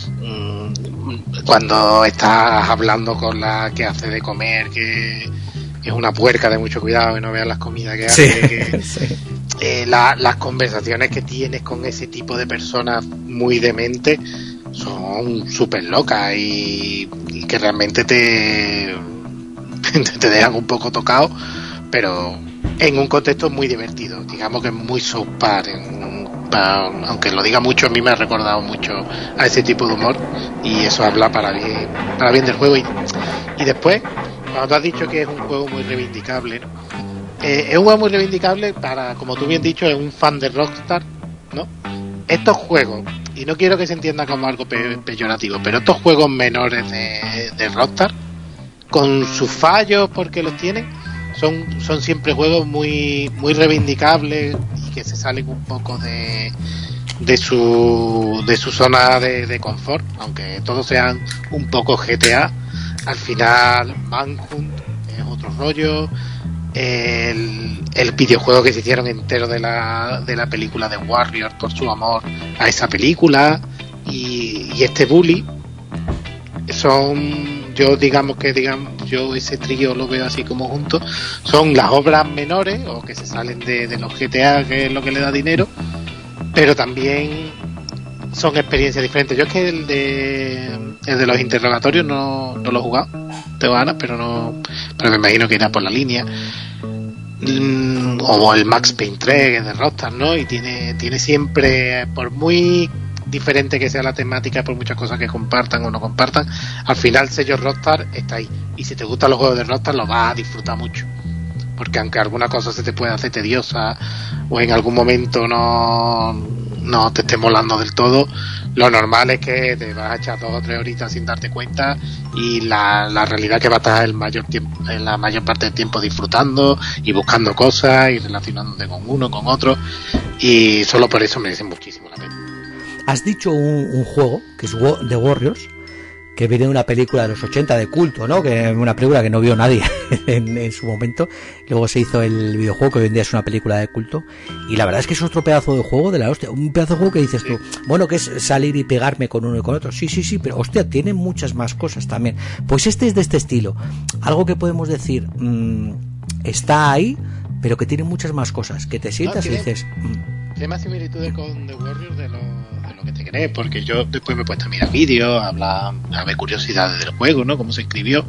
cuando estás hablando con la que hace de comer, que es una puerca de mucho cuidado y no veas las comidas que hace, sí. Las conversaciones que tienes con ese tipo de personas muy dementes son súper locas y que realmente te dejan un poco tocado, pero en un contexto muy divertido. Digamos que es muy South Park, aunque lo diga mucho, a mí me ha recordado mucho a ese tipo de humor, y eso habla para bien del juego. Y después, cuando tú has dicho que es un juego muy reivindicable, ¿no? Es un juego muy reivindicable para, como tú bien has dicho, es un fan de Rockstar, ¿no? Estos juegos, y no quiero que se entienda como algo peyorativo, pero estos juegos menores de Rockstar, con sus fallos porque los tienen, son siempre juegos muy reivindicables y que se salen un poco de su zona de confort, aunque todos sean un poco GTA. Al final Manhunt es otro rollo, el videojuego que se hicieron entero de la película de Warrior por su amor a esa película, y este Bully son, yo ese trío lo veo así como juntos, son las obras menores o que se salen de los GTA, que es lo que le da dinero, pero también son experiencias diferentes. Yo es que el de los interrogatorios no lo he jugado, tengo ganas, pero me imagino que irá por la línea. O el Max Payne 3, que es de Rockstar, ¿no? Y tiene siempre, por muy diferente que sea la temática, por muchas cosas que compartan o no compartan, al final el sello Rockstar está ahí. Y si te gustan los juegos de Rockstar, los vas a disfrutar mucho. Porque aunque alguna cosa se te puede hacer tediosa o en algún momento no te esté molando del todo, lo normal es que te vas a echar 2 o 3 horitas sin darte cuenta, y la realidad es que vas a estar la mayor parte del tiempo disfrutando y buscando cosas y relacionándote con uno, con otro, y solo por eso merece muchísimo la pena. Has dicho un juego que es The Warriors, que viene de una película de los 80 de culto, ¿no? Que es una película que no vio nadie en su momento. Luego se hizo el videojuego, que hoy en día es una película de culto. Y la verdad es que es otro pedazo de juego de la hostia. Un pedazo de juego que dices tú, bueno, que es salir y pegarme con uno y con otro. Sí, pero hostia, tiene muchas más cosas también. Pues este es de este estilo. Algo que podemos decir, está ahí, pero que tiene muchas más cosas. Que te sientas y dices... Tiene más similitudes con The Warriors de lo que te crees, porque yo después me he puesto a mirar vídeos, a ver curiosidades del juego, ¿no? Cómo se escribió.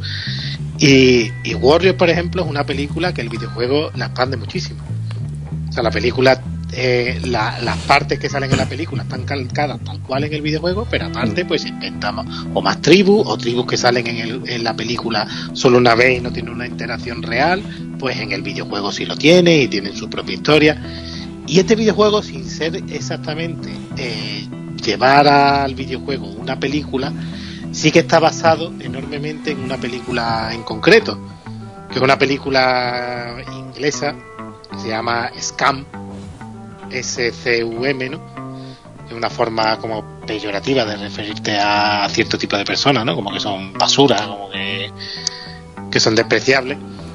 Y Warriors, por ejemplo, es una película que el videojuego la expande muchísimo. O sea, la película, las partes que salen en la película están calcadas tal cual en el videojuego, pero aparte pues inventamos o más tribus, o tribus que salen en la película solo una vez y no tienen una interacción real, pues en el videojuego sí lo tiene y tienen su propia historia. Y este videojuego, sin ser exactamente llevar al videojuego una película, sí que está basado enormemente en una película en concreto, que es una película inglesa que se llama Scum, SCUM, ¿no? Es una forma como peyorativa de referirte a cierto tipo de personas, ¿no? Como que son basura, como que son despreciables.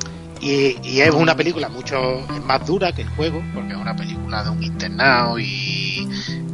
Y es una película es más dura que el juego, porque es una película de un internado y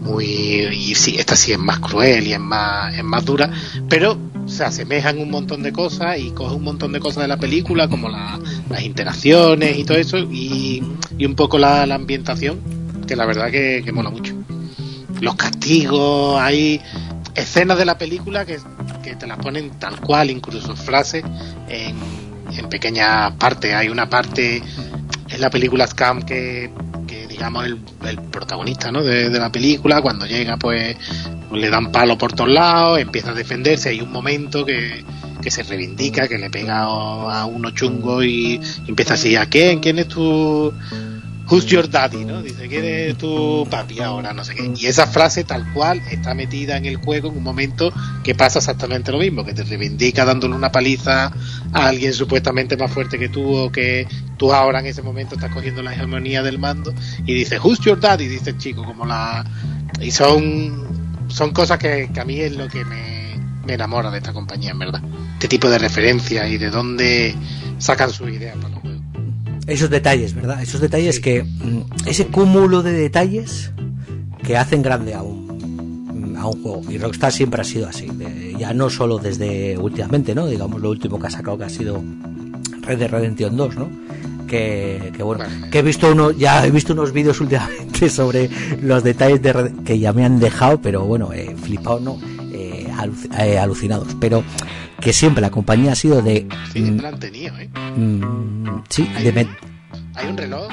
sí, esta sí es más cruel y es más dura, pero se asemejan un montón de cosas y coge un montón de cosas de la película, como las interacciones y todo eso, y un poco la ambientación, que la verdad que mola mucho. Los castigos, hay escenas de la película que te las ponen tal cual, incluso frases en pequeñas partes. Hay una parte en la película Scam que digamos el protagonista, ¿no? de la película, cuando llega pues le dan palo por todos lados, empieza a defenderse. Hay un momento que se reivindica, que le pega a uno chungo y empieza así: ¿a quién es tu... Who's your daddy? ¿No? Dice, ¿quién es tu papi ahora? No sé qué. Y esa frase tal cual está metida en el juego en un momento que pasa exactamente lo mismo, que te reivindica dándole una paliza a alguien supuestamente más fuerte que tú, o que tú ahora en ese momento estás cogiendo la hegemonía del mando, y dice, Who's your daddy? Dice el chico, como y son cosas que a mí es lo que me enamora de esta compañía, en verdad. Este tipo de referencias y de dónde sacan sus ideas para los juegos. Esos detalles, ¿verdad? Esos detalles que... ese cúmulo de detalles que hacen grande a un juego. Y Rockstar siempre ha sido así. Ya no solo desde últimamente, ¿no? Digamos, lo último que ha sacado, que ha sido Red Dead Redemption 2, ¿no? Que bueno, que he visto unos vídeos últimamente sobre los detalles que ya me han dejado, pero bueno, flipado, ¿no? Alucinados. Pero que siempre la compañía ha sido de... Sí, siempre la han tenido, ¿eh? Sí, hay un reloj,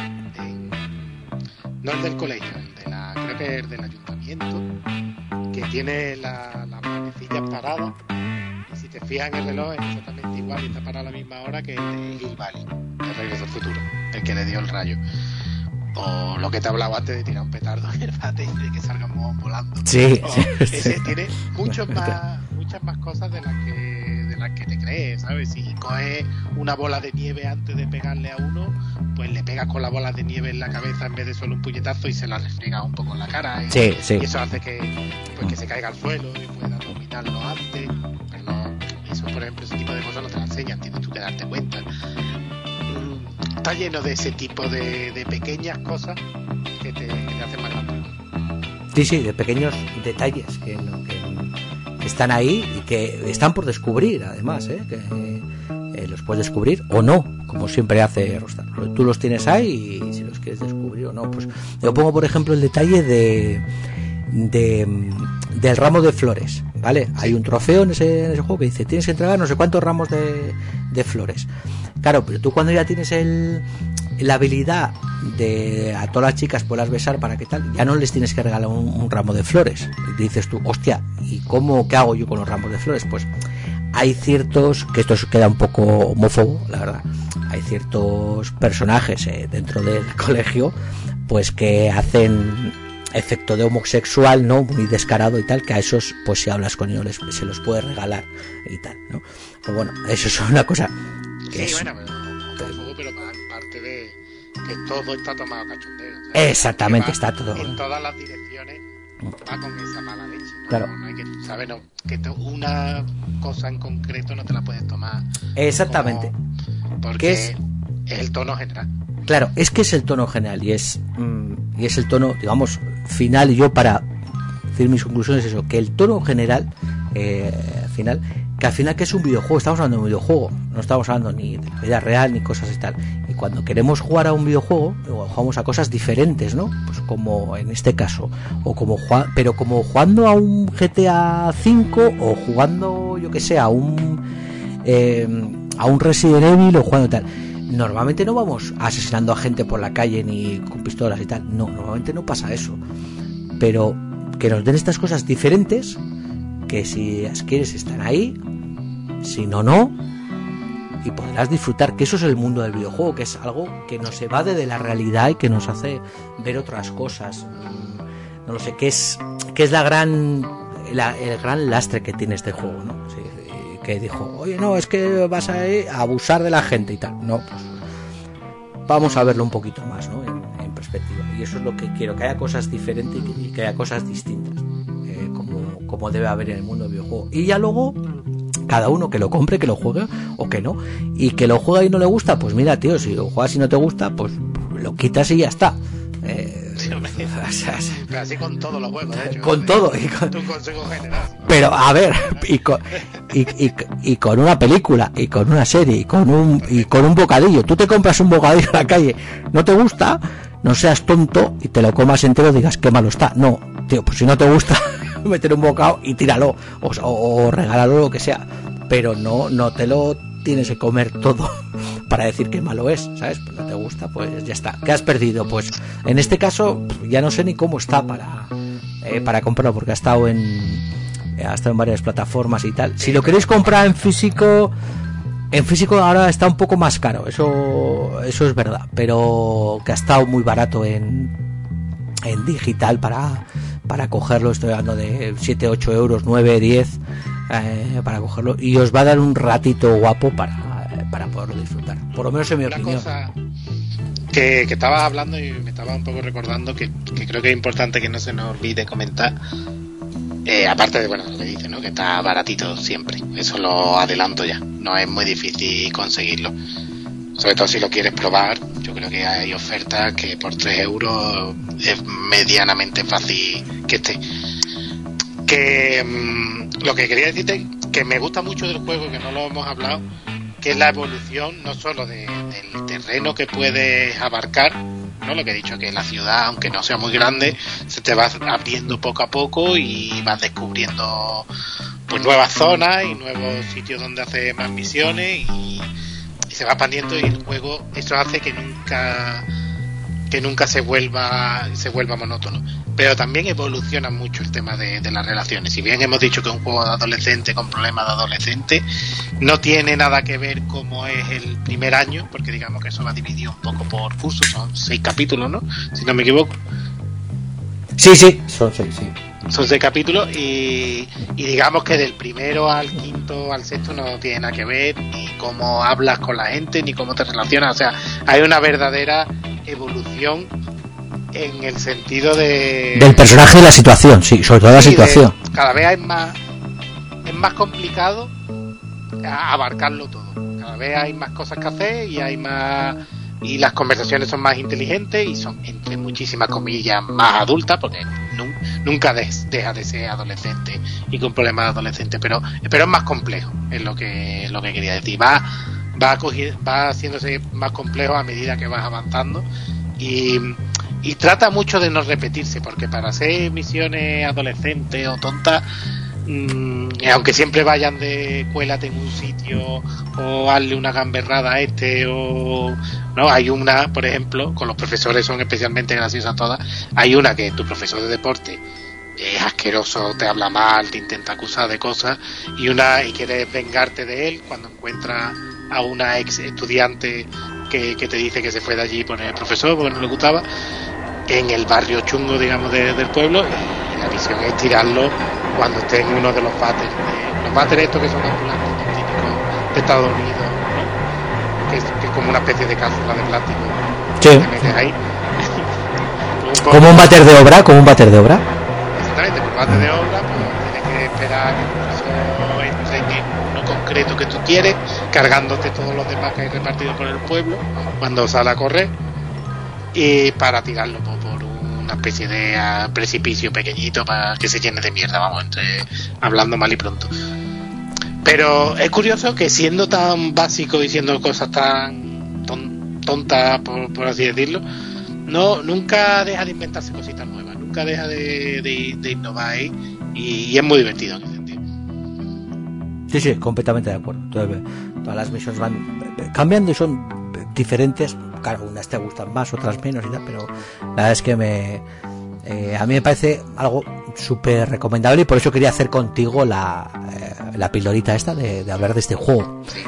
no el del colegio, creo que es del ayuntamiento, que tiene las manecillas paradas, y si te fijas en el reloj es exactamente igual y está parado a la misma hora que el de Hill Valley, de Regreso al Futuro, el que le dio el rayo. O lo que te hablaba antes de tirar un petardo en el bate y de que salgamos volando. Sí. Ese tiene muchas más cosas de las que te crees, ¿sabes? Si coges una bola de nieve antes de pegarle a uno, pues le pegas con la bola de nieve en la cabeza en vez de solo un puñetazo y se la refriegas un poco en la cara. Y eso hace que se caiga al suelo y puedas dominarlo antes. Pero no, eso, por ejemplo, ese tipo de cosas no te la enseñan, tienes tú que darte cuenta. Está lleno de ese tipo de pequeñas cosas que te hacen más grande. Sí, de pequeños detalles que están ahí y que están por descubrir, además, que los puedes descubrir o no, como siempre hace Rockstar. Tú los tienes ahí y si los quieres descubrir o no, pues yo pongo por ejemplo el detalle del ramo de flores, ¿vale? Hay un trofeo en ese juego que dice tienes que entregar no sé cuántos ramos de flores. Claro, pero tú cuando ya tienes la habilidad de a todas las chicas puedas besar para que tal, ya no les tienes que regalar un ramo de flores. Y dices tú, hostia, ¿y qué hago yo con los ramos de flores? Pues hay ciertos, que esto queda un poco homófobo, la verdad, hay ciertos personajes dentro del colegio pues que hacen efecto de homosexual, ¿no? Muy descarado y tal, que a esos, pues si hablas con ellos se los puede regalar y tal, ¿no? Pues bueno, eso es una cosa que sí, es... bueno, pero parte de que todo está tomado cachondeo, ¿sabes? Exactamente, está todo... En todas las direcciones va con esa mala leche, ¿no? Claro. No hay que, ¿sabes? No, que una cosa en concreto no te la puedes tomar. Exactamente. Porque es el tono general. Claro, es que es el tono general y es el tono, digamos, final. Y yo para decir mis conclusiones es eso, que el tono general final, que al final que es un videojuego, estamos hablando de un videojuego, no estamos hablando ni de la vida real ni cosas y tal. Y cuando queremos jugar a un videojuego, jugamos a cosas diferentes, ¿no? Pues como en este caso, o como jugando a un GTA 5 o jugando, yo que sé, a un Resident Evil o jugando tal. Normalmente no vamos asesinando a gente por la calle ni con pistolas y tal. No, normalmente no pasa eso. Pero que nos den estas cosas diferentes, que si las quieres están ahí, si no, y podrás disfrutar, que eso es el mundo del videojuego, que es algo que nos evade de la realidad y que nos hace ver otras cosas. No lo sé, que es el gran lastre que tiene este juego, ¿no? Sí, que dijo, oye, no, es que vas a abusar de la gente y tal. No, pues vamos a verlo un poquito más, ¿no? En perspectiva. Y eso es lo que quiero, que haya cosas diferentes y que haya cosas distintas, como debe haber en el mundo del videojuego. Y ya luego, cada uno que lo compre, que lo juegue o que no. Y que lo juega y no le gusta, pues mira, tío, si lo juegas y no te gusta, pues lo quitas y ya está. Pero así con todos los juegos, de hecho. Con todo. Y con tu consejo general. Pero a ver, y con una película, y con una serie, y con un bocadillo. Tú te compras un bocadillo en la calle, no te gusta, no seas tonto y te lo comas entero y digas qué malo está. No, tío, pues si no te gusta, meter un bocado y tíralo, o regálalo, lo que sea. Pero no te lo tienes que comer todo para decir que malo es, ¿sabes? Pues no te gusta, pues ya está. ¿Qué has perdido? Pues en este caso ya no sé ni cómo está para comprarlo, porque ha estado en varias plataformas y tal. Si lo queréis comprar en físico ahora está un poco más caro, eso es verdad, pero que ha estado muy barato en digital para cogerlo. Estoy hablando de 7, 8 euros, 9, 10 para cogerlo, y os va a dar un ratito guapo para poderlo disfrutar, por lo menos en mi opinión. Cosa que estabas hablando y me estaba un poco recordando que creo que es importante que no se nos olvide comentar, aparte de, bueno, lo que dice, ¿no? Que está baratito siempre, eso lo adelanto ya, no es muy difícil conseguirlo, sobre todo si lo quieres probar. Yo creo que hay ofertas que por 3 euros es medianamente fácil que esté. Lo que quería decirte, que me gusta mucho del juego, que no lo hemos hablado, que es la evolución no solo del terreno que puedes abarcar, ¿no? Lo que he dicho, que la ciudad, aunque no sea muy grande, se te va abriendo poco a poco y vas descubriendo pues nuevas zonas y nuevos sitios donde hacer más misiones y se va expandiendo, y el juego eso hace que nunca se vuelva monótono. Pero también evoluciona mucho el tema de las relaciones. Si bien hemos dicho que es un juego de adolescente con problemas de adolescente, no tiene nada que ver como es el primer año, porque digamos que eso va dividido un poco por cursos, son 6 capítulos, ¿no? Si no me equivoco. Sí, son 6, sí. Son 6 capítulos y digamos que del primero al quinto al sexto no tiene nada que ver, ni cómo hablas con la gente, ni cómo te relacionas. O sea, hay una verdadera evolución en el sentido del personaje y la situación, sí, sobre todo la situación. Cada vez es más complicado abarcarlo todo. Cada vez hay más cosas que hacer y las conversaciones son más inteligentes y son, entre muchísimas comillas, más adultas, porque nunca deja de ser adolescente y con problemas de adolescente, pero es más complejo, es lo que quería decir. Va haciéndose más complejo a medida que vas avanzando y y trata mucho de no repetirse, porque para hacer misiones adolescentes o tontas, aunque siempre vayan de cuélate en un sitio o hazle una gamberrada a o no, hay una, por ejemplo, con los profesores son especialmente graciosas todas. Hay una que tu profesor de deporte es asqueroso, te habla mal, te intenta acusar de cosas, y quieres vengarte de él cuando encuentras a una ex estudiante que te dice que se fue de allí por el profesor porque no le gustaba, en el barrio chungo, digamos, del pueblo, y la misión es tirarlo cuando esté en uno de los váteres. Los váteres estos que son ambulantes típicos de Estados Unidos, ¿no? que es como una especie de cápsula de plástico. Sí. Te metes ahí. Como un váter de obra, Exactamente, por váter de obra, pues tienes que esperar que el profesor entre en uno concreto que tú quieres, cargándote todos los demás que hay repartidos por el pueblo, cuando sale a correr, y para tirarlo por una especie de precipicio pequeñito para que se llene de mierda, vamos, hablando mal y pronto. Pero es curioso que siendo tan básico y siendo cosas tan tontas, por así decirlo, nunca deja de inventarse cositas nuevas, nunca deja de innovar ahí, y es muy divertido en ese sentido. Sí, completamente de acuerdo. Todas las misiones van cambiando y son diferentes. Claro, unas te gustan más, otras menos y tal, pero la verdad es que a mí me parece algo súper recomendable, y por eso quería hacer contigo la pildorita esta de hablar de este juego, Sí.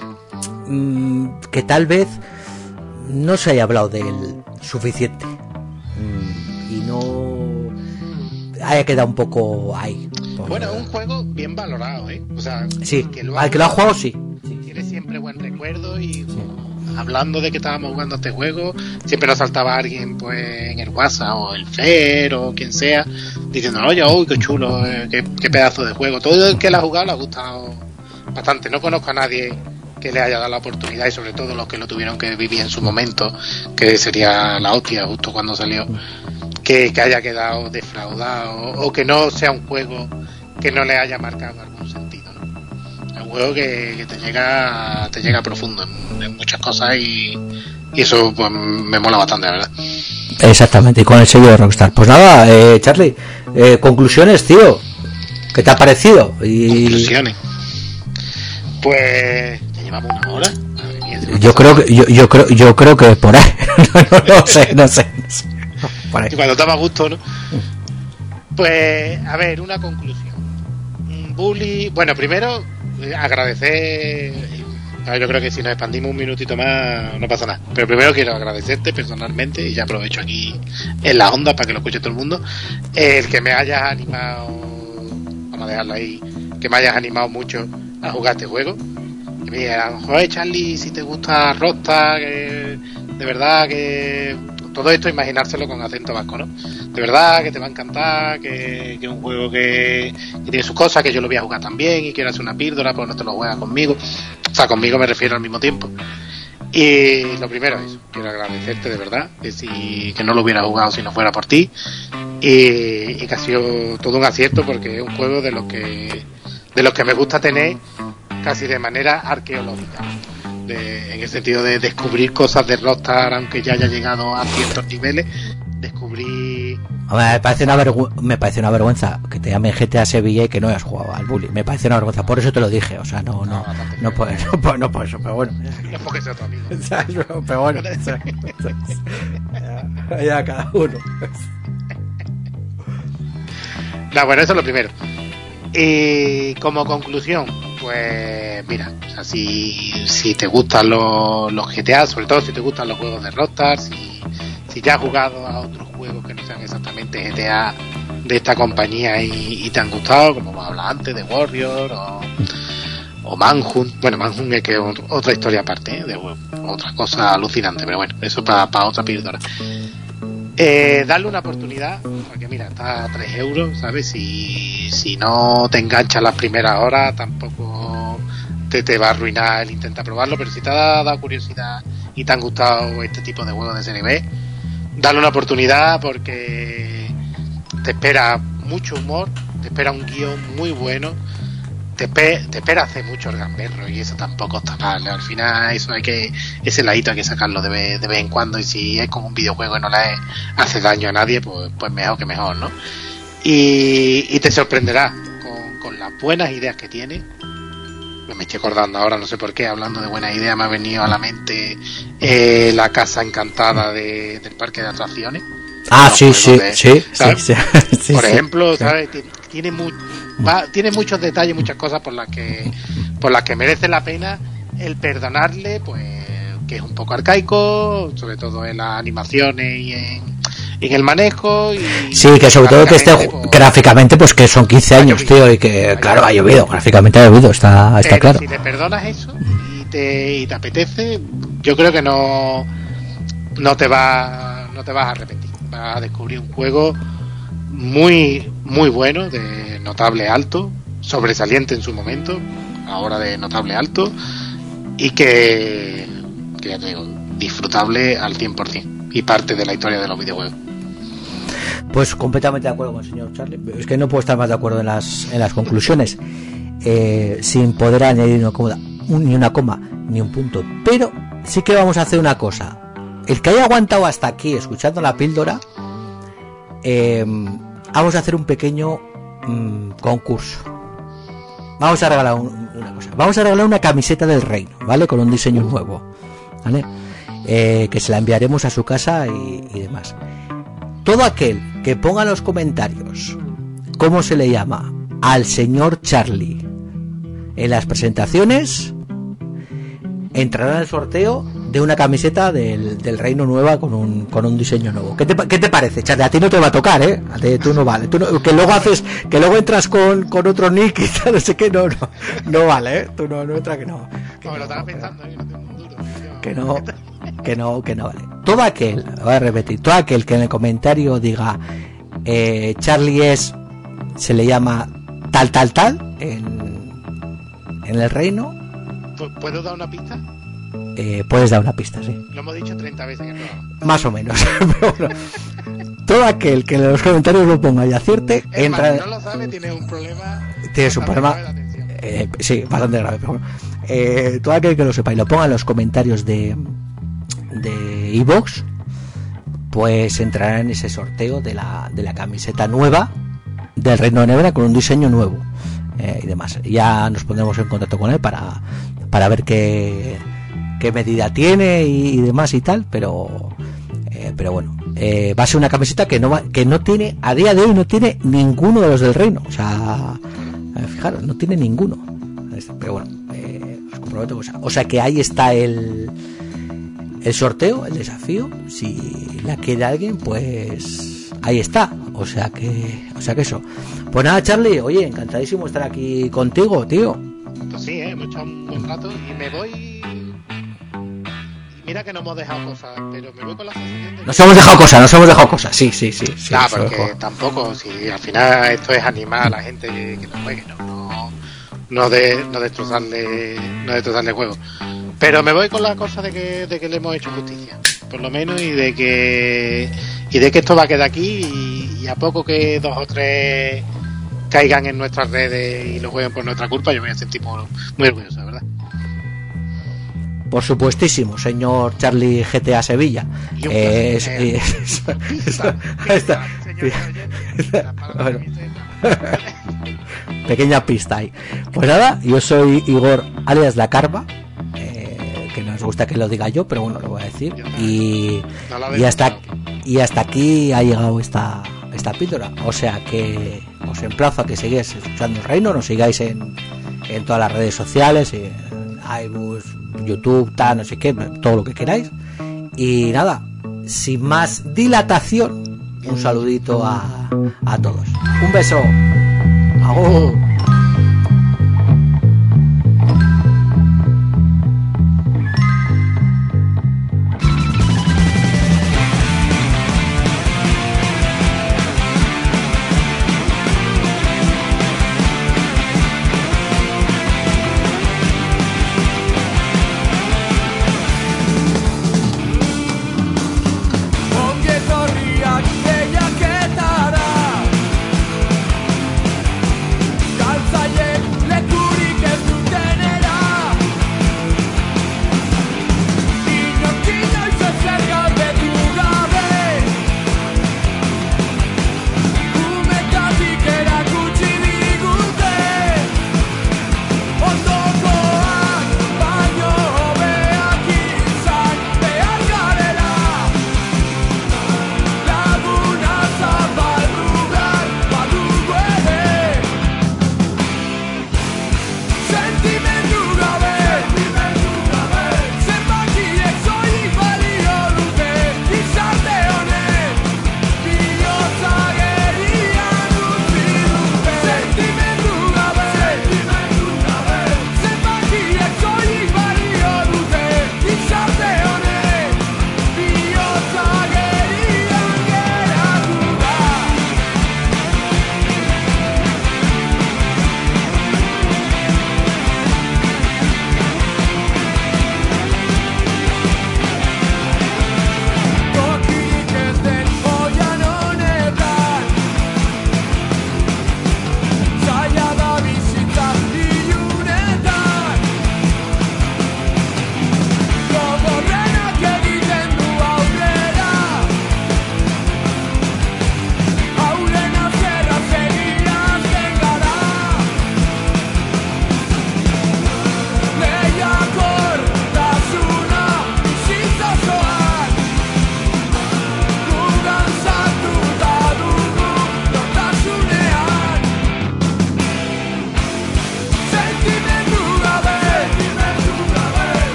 que tal vez no se haya hablado de él suficiente, y no haya quedado un poco ahí. Bueno, es un juego bien valorado, ¿eh? O sea, sí, al que lo ha jugado, sí. Tiene siempre buen recuerdo, y hablando de que estábamos jugando este juego, siempre nos saltaba alguien pues en el WhatsApp o el Fer o quien sea, diciendo, oye, uy, qué chulo, qué pedazo de juego. Todo el que lo ha jugado le ha gustado bastante. No conozco a nadie que le haya dado la oportunidad, y sobre todo los que lo tuvieron que vivir en su momento, que sería la hostia justo cuando salió, que haya quedado defraudado, o que no sea un juego que no le haya marcado algún sentido, ¿no? Es un juego que te llega profundo en muchas cosas, y eso pues me mola bastante, la verdad. Exactamente, y con el sello de Rockstar. Pues nada, Charlie, conclusiones, tío. ¿Qué te ha parecido? Conclusiones. Pues ya llevamos una hora. Madre mía, yo creo que por ahí. no sé. Por ahí. Y cuando estaba a gusto, ¿no? Pues a ver, una conclusión. Bully, bueno, primero agradecer. Yo creo que si nos expandimos un minutito más no pasa nada, pero primero quiero agradecerte personalmente, y ya aprovecho aquí en la onda para que lo escuche todo el mundo, el que me hayas animado, vamos a dejarlo ahí, que me hayas animado mucho a jugar este juego. Que me digan, joder, Charlie, si te gusta Rockstar, que de verdad que todo esto imaginárselo con acento vasco, ¿no? De verdad que te va a encantar, que es un juego que tiene sus cosas, que yo lo voy a jugar también y quiero hacer una píldora, pero no te lo juegas conmigo. O sea, conmigo me refiero al mismo tiempo. Y lo primero es, quiero agradecerte de verdad, que no lo hubiera jugado si no fuera por ti, y que ha sido todo un acierto, porque es un juego de los que me gusta tener casi de manera arqueológica, en el sentido de descubrir cosas de Rockstar, aunque ya haya llegado a ciertos niveles, descubrir. Me parece una vergüenza que te llame GTA Sevilla y que no hayas jugado al Bully. Me parece una vergüenza, por eso te lo dije. O sea, no por eso, pero bueno. No porque sea tu amigo. Pero bueno, ya cada uno. No, bueno, eso es lo primero. Y como conclusión, pues mira, o sea, si te gustan los GTA, sobre todo si te gustan los juegos de Rockstar, si ya has jugado a otros juegos que no sean exactamente GTA de esta compañía y te han gustado, como hemos hablado antes, de Warrior o Manhunt. Bueno, Manhunt es que es otra historia aparte, de otra cosa alucinante, pero bueno, eso para otra píldora. Darle una oportunidad, porque mira, está a 3 euros, ¿sabes? Si no te enganchas las primeras horas, tampoco te va a arruinar el intentar probarlo, pero si te ha dado curiosidad y te han gustado este tipo de juegos de serie B, dale una oportunidad, porque te espera mucho humor, te espera un guión muy bueno, te espera hace mucho el gamberro y eso tampoco está mal. Al final eso ese ladito hay que sacarlo de vez en cuando, y si es como un videojuego y no le hace daño a nadie, pues mejor que mejor, ¿no? Y te sorprenderá con las buenas ideas que tiene. Me estoy acordando ahora, no sé por qué, hablando de buenas ideas, me ha venido a la mente la casa encantada del parque de atracciones. Sí, por ejemplo, ¿sabes? Tiene muchos detalles, muchas cosas por las que merece la pena el perdonarle, pues que es un poco arcaico, sobre todo en las animaciones y en el manejo. Sí, que sobre todo que esté gráficamente, pues que son 15 años, tío, y que claro, ha llovido, gráficamente ha llovido, está claro. Si le perdonas eso y te apetece, yo creo que no te vas a arrepentir. Vas a descubrir un juego muy muy bueno, de notable alto, sobresaliente en su momento, ahora de notable alto, y que ya te digo, disfrutable al 100% y parte de la historia de los videojuegos. Pues completamente de acuerdo con el señor Charlie. Es que no puedo estar más de acuerdo en las conclusiones, sin poder añadir ni una coma ni un punto. Pero sí que vamos a hacer una cosa. El que haya aguantado hasta aquí escuchando la píldora, vamos a hacer un pequeño concurso. Vamos a regalar una cosa. Vamos a regalar una camiseta del reino, ¿vale? Con un diseño nuevo, ¿vale? Que se la enviaremos a su casa y demás. Todo aquel que ponga en los comentarios cómo se le llama al señor Charlie en las presentaciones, entrará en el sorteo de una camiseta del Reino Nueva con un diseño nuevo. ¿Qué te parece, Charlie? A ti no te va a tocar, ¿eh? Tú no vale. Que luego entras con otro nick y tal, no sé qué, no vale, ¿eh? Tú no entras, que no. Que me lo estaba pensando, no tengo un duro. Que no vale. Todo aquel, voy a repetir, todo aquel que en el comentario diga Charlie se le llama tal en el reino. ¿Puedo dar una pista? Puedes dar una pista, sí. Lo hemos dicho 30 veces en el programa. Más o menos. Pero bueno, todo aquel que en los comentarios lo ponga y acierte, entra. Si no lo sabe, tiene un problema. Tienes un problema. Sí, bastante grave. Pero bueno. Todo aquel que lo sepa y lo ponga en los comentarios de iVoox, pues entrará en ese sorteo de la camiseta nueva del Reino de Nebra con un diseño nuevo y demás. Ya nos pondremos en contacto con él para ver qué medida tiene y demás y tal, pero bueno, va a ser una camiseta que no tiene, a día de hoy no tiene ninguno de los del reino, o sea, fijaros, no tiene ninguno, pero bueno, os comprometo, o sea que ahí está el sorteo, el desafío. Si la quiere alguien, pues ahí está, o sea que eso. Pues nada, Charlie, oye, encantadísimo estar aquí contigo, tío. Pues sí, hemos echado un buen rato y me voy. Mira que no hemos dejado cosas, pero me voy con la sensación de que... Nos hemos dejado cosas, sí. Nah, porque tampoco, si al final esto es animar a la gente que lo juegue, no destrozarle el juego. Pero me voy con la cosa de que le hemos hecho justicia, por lo menos, y de que esto va a quedar aquí, y a poco que 2 o 3 caigan en nuestras redes y lo jueguen por nuestra culpa, yo me voy a sentir muy orgulloso, ¿verdad? Por supuestísimo, señor Charlie GTA Sevilla. Pequeña pista ahí. Pues nada, yo soy Igor alias La Carva, que no os gusta que lo diga yo, pero bueno, lo voy a decir. Y hasta aquí ha llegado esta píldora. O sea que os emplazo a que sigáis escuchando el reino, nos sigáis en todas las redes sociales, en iBooks, YouTube, no sé qué, todo lo que queráis. Y nada, sin más dilatación, un saludito a todos. Un beso. ¡Agur!